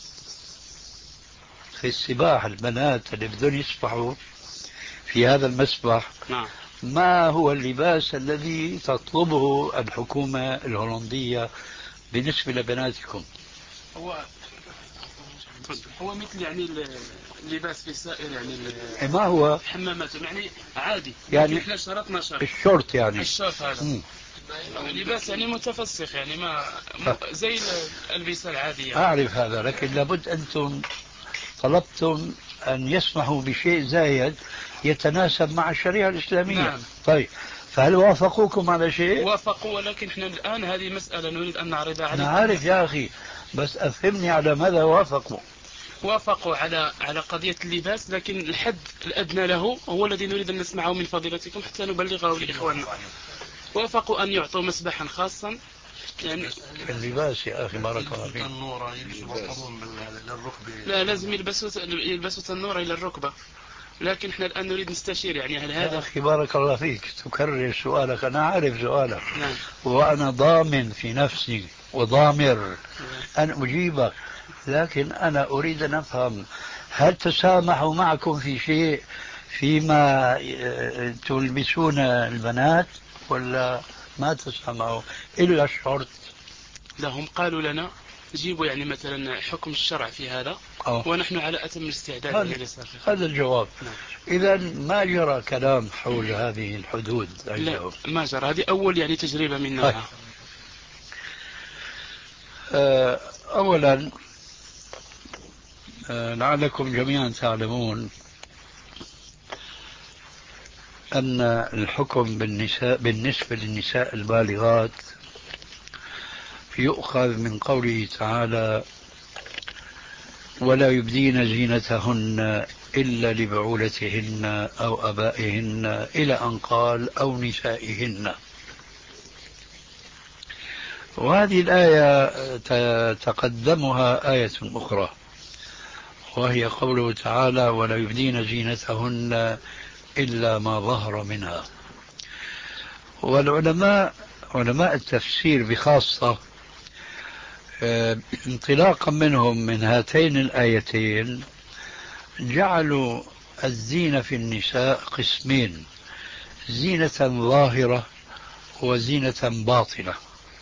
[SPEAKER 4] في السباحة البنات اللي بدهم يسبحوا في هذا المسبح.
[SPEAKER 6] نعم.
[SPEAKER 4] ما هو اللباس الذي تطلبه الحكومة الهولندية بالنسبة لبناتكم؟
[SPEAKER 3] هو هو مثل يعني اللباس في سائر يعني
[SPEAKER 4] ما هو
[SPEAKER 3] الحمامات يعني عادي،
[SPEAKER 4] يعني
[SPEAKER 3] احنا شرطنا شرط
[SPEAKER 4] الشورت يعني
[SPEAKER 3] الشورت هذا
[SPEAKER 4] مم.
[SPEAKER 3] لباس يعني متفسخ يعني ما زي الألبسة العادية.
[SPEAKER 4] أعرف هذا، لكن لابد أنتم طلبتم أن يسمحوا بشيء زايد يتناسب مع الشريعة الإسلامية.
[SPEAKER 3] نعم.
[SPEAKER 4] طيب فهل وافقوكم على شيء؟
[SPEAKER 3] وافقوا، ولكن احنا الآن هذه مسألة نريد أن نعرضها عليكم.
[SPEAKER 4] أنا عارف يا أخي، بس أفهمني على ماذا وافقوا.
[SPEAKER 3] وافقوا على على قضية اللباس، لكن الحد الأدنى له هو الذي نريد أن نسمعه من فضيلتكم حتى نبلغه لإخواننا. وافقوا أن يعطوا مسبحا خاصا يعني
[SPEAKER 4] اللباس يا أخي بارك الله فيك.
[SPEAKER 3] لا لازم يلبسوا يلبسوا تنورة إلى الركبة، لكن احنا الآن نريد نستشير يعني هل هذا.
[SPEAKER 4] يا أخي بارك الله فيك تكرر سؤالك، أنا عارف سؤالك.
[SPEAKER 3] نعم.
[SPEAKER 4] وأنا ضامن في نفسي وضامر أن أجيبك، لكن أنا أريد أن أفهم هل تسامحوا معكم في شيء فيما تلبسون البنات ولا ما تسامحوا إلا الشرط؟
[SPEAKER 3] لا هم قالوا لنا جيبوا يعني مثلا حكم الشرع في هذا. أوه. ونحن على أتم الاستعداد.
[SPEAKER 4] هذا, هذا الجواب. نعم. إذا ما جرى كلام حول هذه الحدود عندهم؟
[SPEAKER 3] لا ما جرى، هذه أول يعني تجربة من نوعها.
[SPEAKER 4] أولا لعلكم جميعا تعلمون أن الحكم بالنساء بالنسبة للنساء البالغات يؤخذ من قوله تعالى ولا يبدين زينتهن إلا لبعولتهن أو أبائهن إلى أن قال أو نسائهن. وهذه الآية تقدمها آية أخرى وهي قوله تعالى ولا يبدين زينتهن إلا ما ظهر منها. والعلماء علماء التفسير بخاصة انطلاقا منهم من هاتين الآيتين جعلوا الزينة في النساء قسمين: زينة ظاهرة وزينة باطنة.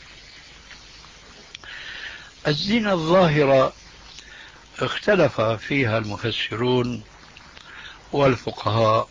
[SPEAKER 4] الزينة الظاهرة اختلف فيها المفسرون والفقهاء،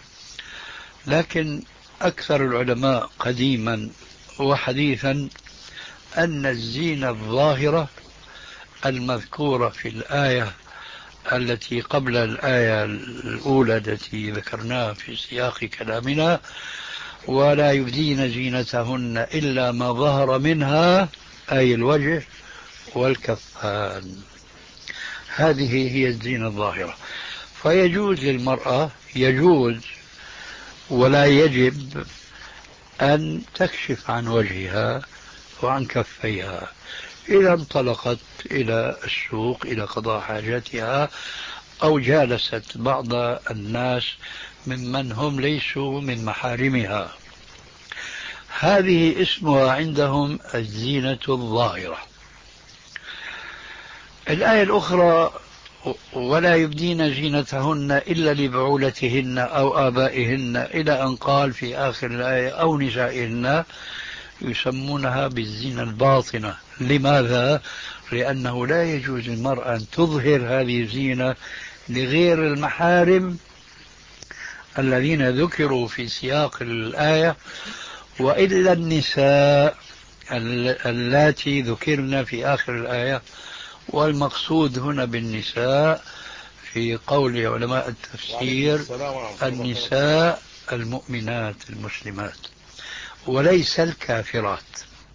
[SPEAKER 4] لكن أكثر العلماء قديما وحديثا أن الزينة الظاهرة المذكورة في الآية التي قبل الآية الأولى التي ذكرناها في سياق كلامنا ولا يبدين زينتهن إلا ما ظهر منها أي الوجه والكفان، هذه هي الزينة الظاهرة. فيجوز للمرأة يجوز ولا يجب أن تكشف عن وجهها وعن كفيها إذا انطلقت إلى السوق إلى قضاء حاجاتها أو جالست بعض الناس ممن هم ليسوا من محارمها. هذه اسمها عندهم الزينة الظاهرة. الآية الأخرى ولا يبدين زينتهن إلا لبعولتهن أو آبائهن إلى أن قال في آخر الآية أو نسائهن، يسمونها بالزينة الباطنة. لماذا؟ لأنه لا يجوز للمرأة أن تظهر هذه الزينة لغير المحارم الذين ذكروا في سياق الآية، وإلا النساء اللاتي ذكرنا في آخر الآية. والمقصود هنا بالنساء في قول علماء التفسير النساء المؤمنات المسلمات وليس الكافرات.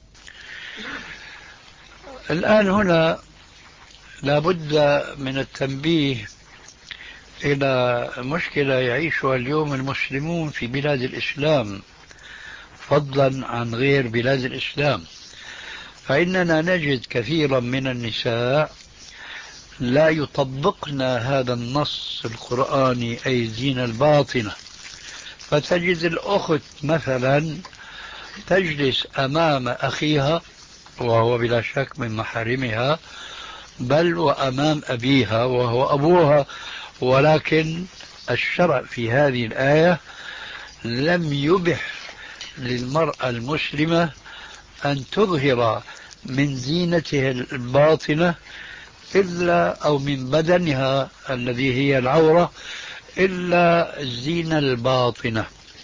[SPEAKER 4] الآن هنا لابد من التنبيه إلى مشكلة يعيشها اليوم المسلمون في بلاد الإسلام فضلا عن غير بلاد الإسلام. فإننا نجد كثيرا من النساء لا يطبقن هذا النص القرآني أي الزينة الباطنة. فتجد الأخت مثلا تجلس أمام أخيها وهو بلا شك من محارمها، بل وأمام أبيها وهو أبوها، ولكن الشرع في هذه الآية لم يبح للمرأة المسلمة أن تظهر من زينتها الباطنة إلا أو من بدنها الذي هي العورة إلا الزينة الباطنة.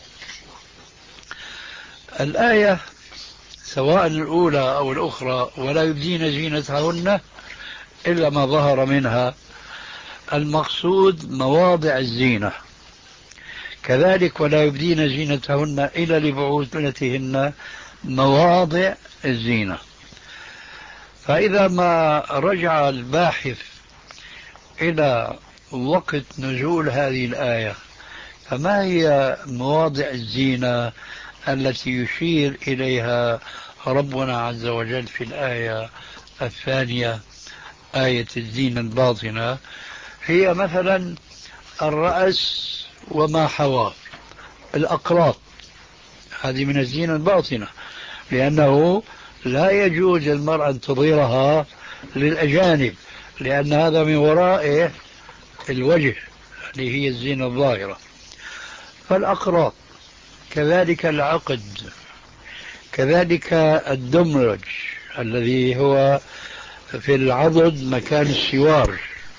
[SPEAKER 4] الآية سواء الأولى أو الأخرى ولا يبدين زينتهن إلا ما ظهر منها، المقصود مواضع الزينة. كذلك ولا يبدين زينتهن إلا لبعولتهن مواضع الزينة. فإذا ما رجع الباحث إلى وقت نزول هذه الآية، فما هي مواضع الزينة التي يشير إليها ربنا عز وجل في الآية الثانية آية الزينة الباطنة؟ هي مثلا الرأس وما حواه، الأقراط، هذه من الزينة الباطنة، لأنه لا يجوز للمرأة أن تظهرها للأجانب، لأن هذا من ورائه الوجه اللي هي الزينة الظاهرة. فالأقراط، كذلك العقد، كذلك الدمرج الذي هو في العضد مكان السوار،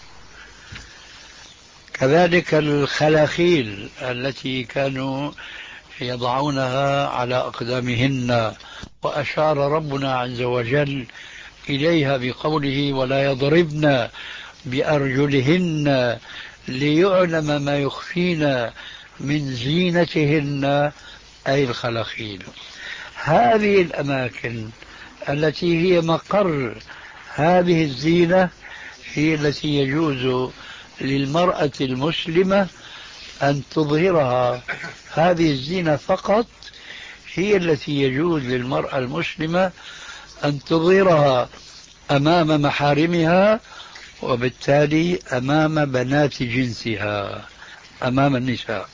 [SPEAKER 4] كذلك الخلاخيل التي كانوا يضعونها على أقدامهن، وأشار ربنا عز وجل إليها بقوله ولا يضربن بأرجلهن ليعلم ما يخفين من زينتهن، أي الخلاخيل. هذه الأماكن التي هي مقر هذه الزينة هي التي يجوز للمرأة المسلمة أن تظهرها. هذه الزينة فقط هي التي يجوز للمرأة المسلمة أن تظهرها أمام محارمها، وبالتالي أمام بنات جنسها، أمام النساء.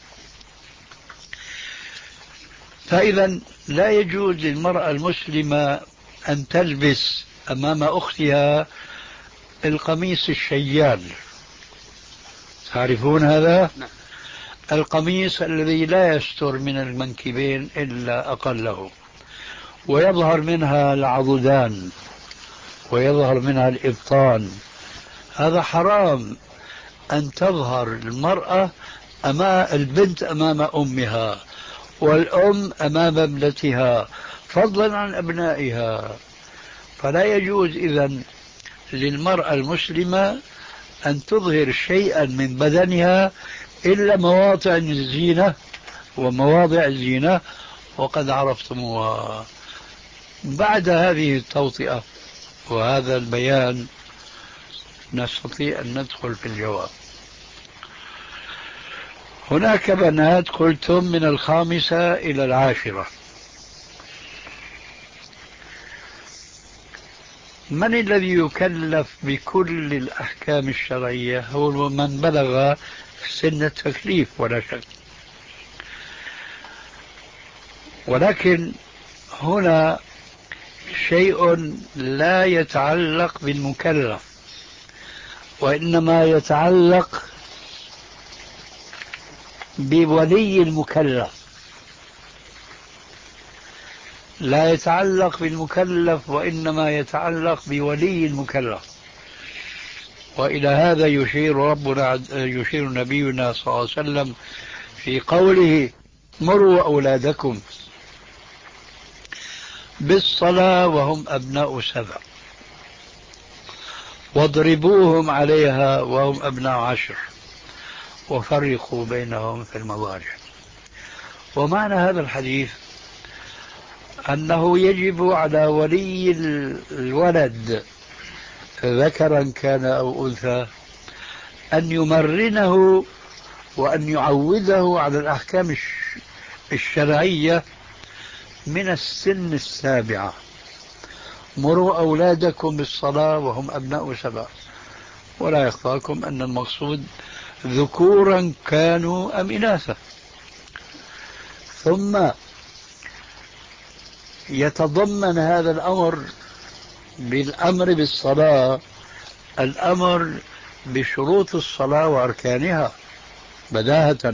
[SPEAKER 4] فإذا لا يجوز للمرأة المسلمة أن تلبس أمام أختها القميص الشيال، تعرفون هذا؟ القميص الذي لا يستر من المنكبين إلا أقله، ويظهر منها العضدان ويظهر منها الإبطان. هذا حرام أن تظهر المرأة أمام البنت أمام أمها، والأم أمام ابنتها، فضلا عن أبنائها. فلا يجوز إذن للمرأة المسلمة أن تظهر شيئا من بدنها إلا مواطن الزينة ومواضع الزينة، وقد عرفتموها. بعد هذه التوطئة وهذا البيان نستطيع أن ندخل في الجواب. هناك بنات قلتم من الخامسة إلى العاشرة. من الذي يكلف بكل الأحكام الشرعية؟ هو من بلغ سن التكليف ولا شك. ولكن هنا شيء لا يتعلق بالمكلف، وإنما يتعلق بولي المكلف، لا يتعلق بالمكلف وإنما يتعلق بولي المكلف. وإلى هذا يشير ربنا يشير نبينا صلى الله عليه وسلم في قوله مروا أولادكم بالصلاة وهم أبناء سبع واضربوهم عليها وهم أبناء عشر وفرقوا بينهم في المضاجع. ومعنى هذا الحديث أنه يجب على ولي الولد ذكرا كان أو أنثى أن يمرنه وأن يعوده على الأحكام الشرعية من السن السابعة. مروا أولادكم بالصلاة وهم أبناء سبع، ولا يخفاكم أن المقصود ذكورا كانوا أم إناثا. ثم يتضمن هذا الأمر بالأمر بالصلاة الأمر بشروط الصلاة وأركانها بداهة،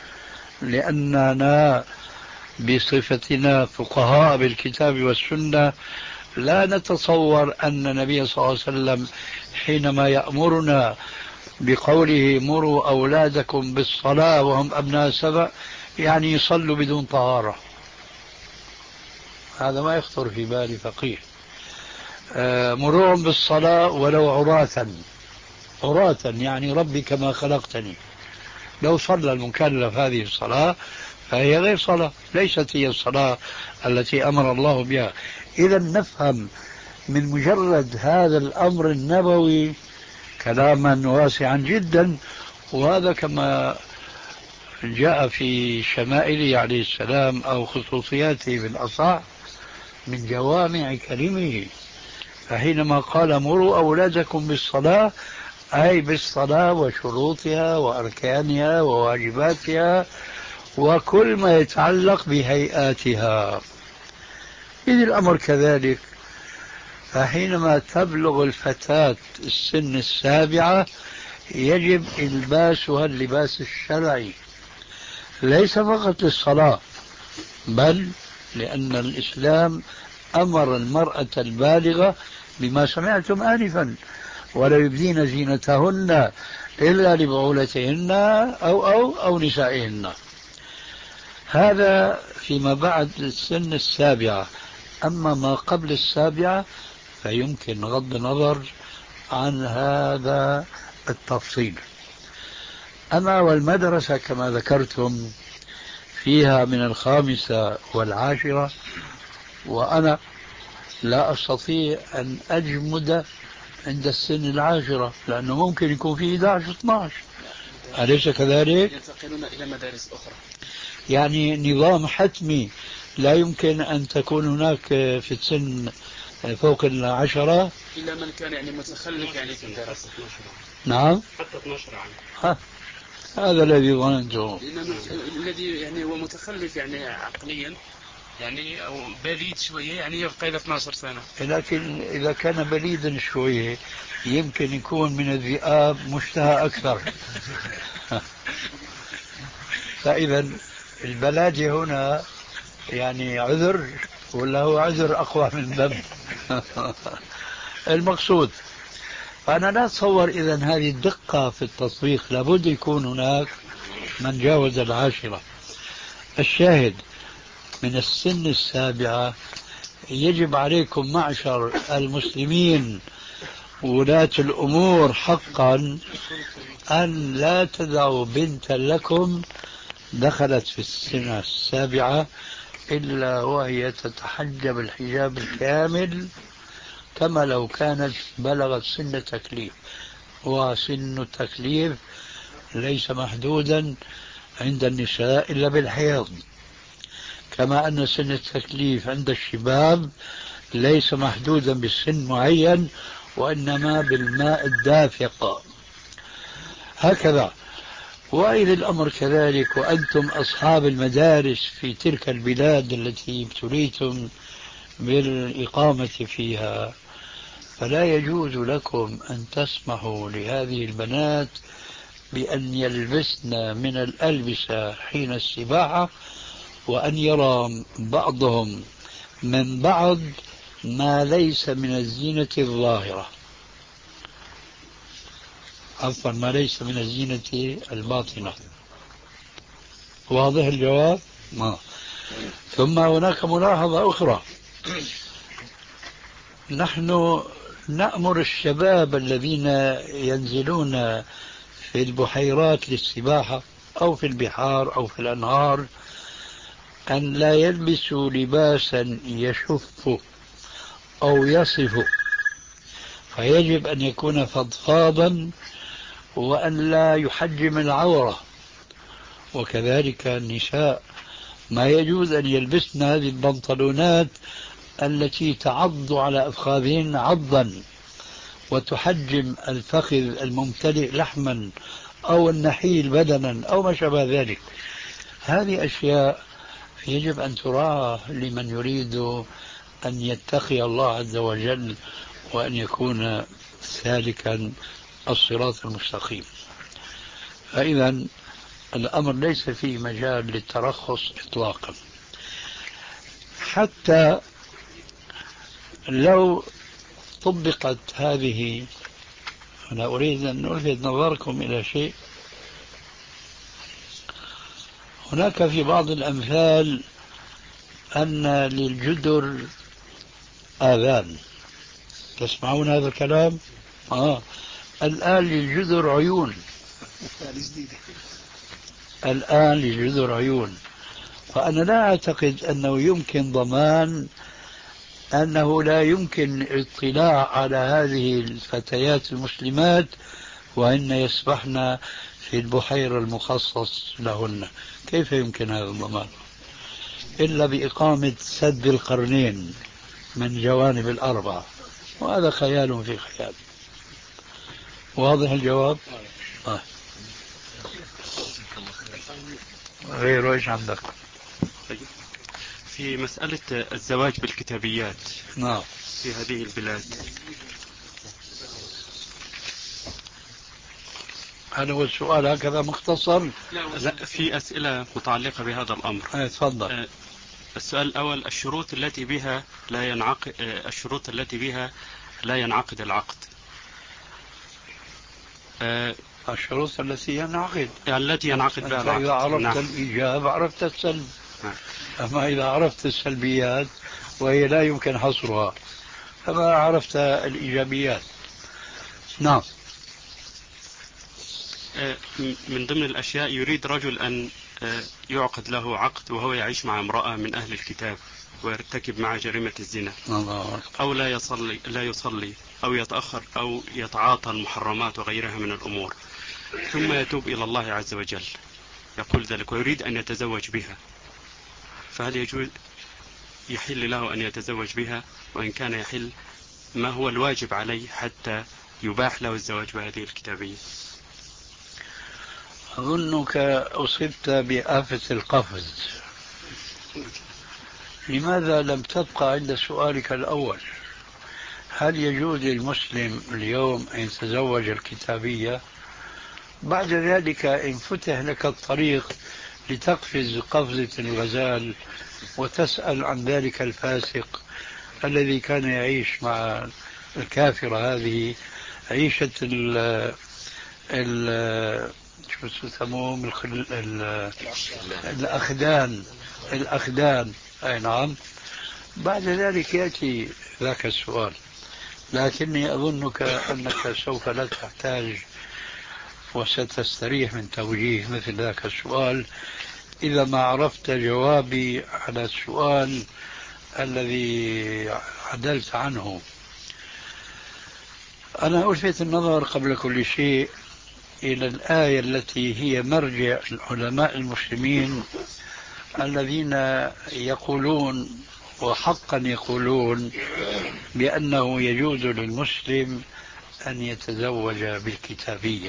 [SPEAKER 4] لأننا بصفتنا فقهاء بالكتاب والسنة لا نتصور أن النبي صلى الله عليه وسلم حينما يأمرنا بقوله مروا أولادكم بالصلاة وهم أبناء سبع يعني يصلوا بدون طهارة. هذا ما يخطر في بال فقيه. مروهم بالصلاة ولو عراة، عراة يعني ربي كما خلقتني. لو صلى المكلف هذه الصلاة فهي غير صلاة، ليست هي الصلاة التي أمر الله بها. إذا نفهم من مجرد هذا الأمر النبوي كلاما واسعا جدا، وهذا كما جاء في شمائله عليه السلام أو خصوصياته بالأصح من جوامع كلمه. فحينما قال مروا أولادكم بالصلاة أي بالصلاة وشروطها وأركانها وواجباتها وكل ما يتعلق بهيئاتها. إذ الأمر كذلك، فحينما تبلغ الفتاة السن السابعة يجب إلباسها اللباس الشرعي، ليس فقط للصلاة بل لأن الإسلام أمر المرأة البالغة بما سمعتم آنفا ولا يبدين زينتهن إلا لبعولتهن أو أو أو نسائهن. هذا فيما بعد السن السابعة. أما ما قبل السابعة فيمكن غض النظر عن هذا التفصيل. أما والمدرسة كما ذكرتم فيها من الخامسة والعاشرة، وأنا لا أستطيع أن أجمد عند السن العاشرة لأنه ممكن يكون فيه إحدى عشر اثني عشر، أليس كذلك؟
[SPEAKER 3] ينتقلون إلى مدارس أخرى،
[SPEAKER 4] يعني نظام حتمي لا يمكن أن تكون هناك في السن فوق العشرة
[SPEAKER 3] إلا من كان يعني متخلف يعني في الدراسة.
[SPEAKER 4] نعم
[SPEAKER 6] حتى اثني عشر عام.
[SPEAKER 4] ها. هذا الذي ظننته،
[SPEAKER 3] الذي يعني هو متخلف يعني عقليا يعني أو بليد شوية يعني يبقى إلى اثني عشر سنة.
[SPEAKER 4] لكن إذا كان بليدا شوية يمكن يكون من الذئاب مشتهى أكثر. فإذا البلادة هنا يعني عذر ولا هو عذر أقوى من ذنب؟ المقصود، فأنا لا أتصور إذن هذه الدقة في التطبيق، لابد يكون هناك من جاوز العاشرة. الشاهد من السن السابعة يجب عليكم معشر المسلمين ولاة الأمور حقا أن لا تدعوا بنتا لكم دخلت في السنة السابعة إلا وهي تتحجب الحجاب الكامل كما لو كانت بلغت سن التكليف. وسن التكليف ليس محدودا عند النساء إلا بالحيض، كما أن سن التكليف عند الشباب ليس محدودا بالسن معين وإنما بالماء الدافق. هكذا وإلى الأمر كذلك. وأنتم أصحاب المدارس في تلك البلاد التي ابتليتم بالإقامة فيها، فلا يجوز لكم أن تسمحوا لهذه البنات بأن يلبسن من الألبسة حين السباحة، وأن يرى بعضهم من بعض ما ليس من الزينة الظاهرة، عفوا ما ليس من الزينة الباطنة. واضح الجواب؟ ما. ثم هناك ملاحظة أخرى، نحن نأمر الشباب الذين ينزلون في البحيرات للسباحة أو في البحار أو في الأنهار أن لا يلبسوا لباسا يشف أو يصف، فيجب أن يكون فضفاضا وأن لا يحجم العورة. وكذلك النساء ما يجوز أن يلبسن هذه البنطلونات التي تعض على أفخاذهن عضا وتحجم الفخذ الممتلئ لحما أو النحيل بدنا أو ما شابه ذلك. هذه أشياء يجب أن تراعى لمن يريد أن يتقي الله عز وجل وأن يكون سالكا الصراط المستقيم. فإذا الأمر ليس فيه مجال للترخص إطلاقا. حتى لو طبقت هذه، أنا أريد أن ألفت نظركم إلى شيء. هناك في بعض الأمثال أن للجدر آذان. تسمعون هذا الكلام؟ آه. الآن للجدر عيون. الآن للجدر عيون. فأنا لا أعتقد أنه يمكن ضمان أنه لا يمكن الاطلاع على هذه الفتيات المسلمات وإن يسبحن في البحيرة المخصص لهن. كيف يمكن هذا الضمان؟ إلا بإقامة سد القرنين من جوانب الأربعة، وهذا خيال في خيال. واضح الجواب؟ آه. غيره إيش عندك؟
[SPEAKER 6] في مسألة الزواج بالكتابيات
[SPEAKER 4] نعم
[SPEAKER 6] في هذه البلاد،
[SPEAKER 4] هذا هو السؤال هكذا مختصر؟
[SPEAKER 6] لا، في أسئلة متعلقة بهذا الأمر.
[SPEAKER 4] تفضل.
[SPEAKER 6] السؤال الأول: الشروط التي بها لا ينعقد الشروط التي بها لا ينعقد العقد.
[SPEAKER 4] الشروط التي ينعقد
[SPEAKER 6] التي ينعقد بها العقد.
[SPEAKER 4] إذا عرفت
[SPEAKER 6] نعم.
[SPEAKER 4] الإيجاب عرفت السلب.
[SPEAKER 6] نعم.
[SPEAKER 4] أما إذا عرفت السلبيات وهي لا يمكن حصرها فما عرفت الإيجابيات. نعم.
[SPEAKER 6] من ضمن الأشياء: يريد رجل أن يعقد له عقد وهو يعيش مع امرأة من أهل الكتاب ويرتكب مع جريمة الزنا، أو لا يصلي لا يصلي أو يتأخر أو يتعاطى المحرمات وغيرها من الأمور، ثم يتوب إلى الله عز وجل يقول ذلك ويريد أن يتزوج بها، فهل يجوز يحل له أن يتزوج بها؟ وإن كان يحل، ما هو الواجب عليه حتى يباح له الزواج بهذه الكتابية؟
[SPEAKER 4] أظنك أصبت بآفة القفز. لماذا لم تبقى عند سؤالك الأول؟ هل يجوز للمسلم اليوم أن يتزوج الكتابية؟ بعد ذلك إن فتح لك الطريق لتقفز قفزة الغزال وتسأل عن ذلك الفاسق الذي كان يعيش مع الكافرة هذه عيشة ال ال شو يسموهم الأخدان الأخدان أي نعم، بعد ذلك يأتي ذاك السؤال. لكني أظنك أنك سوف لا تحتاج وستستريح من توجيه مثل ذاك السؤال إذا ما عرفت جوابي على السؤال الذي عدلت عنه. أنا ألفت النظر قبل كل شيء إلى الآية التي هي مرجع العلماء المسلمين الذين يقولون وحقا يقولون بأنه يجوز للمسلم أن يتزوج بالكتابية.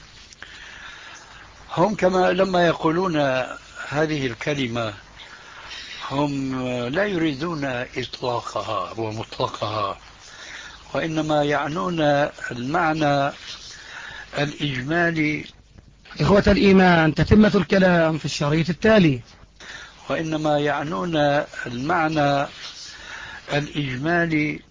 [SPEAKER 4] هم كما لما يقولون هذه الكلمة هم لا يريدون إطلاقها ومطلقها، وإنما يعنون المعنى الإجمالي.
[SPEAKER 2] إخوة الإيمان، تتمة الكلام في الشريط التالي.
[SPEAKER 4] وإنما يعنون المعنى الإجمالي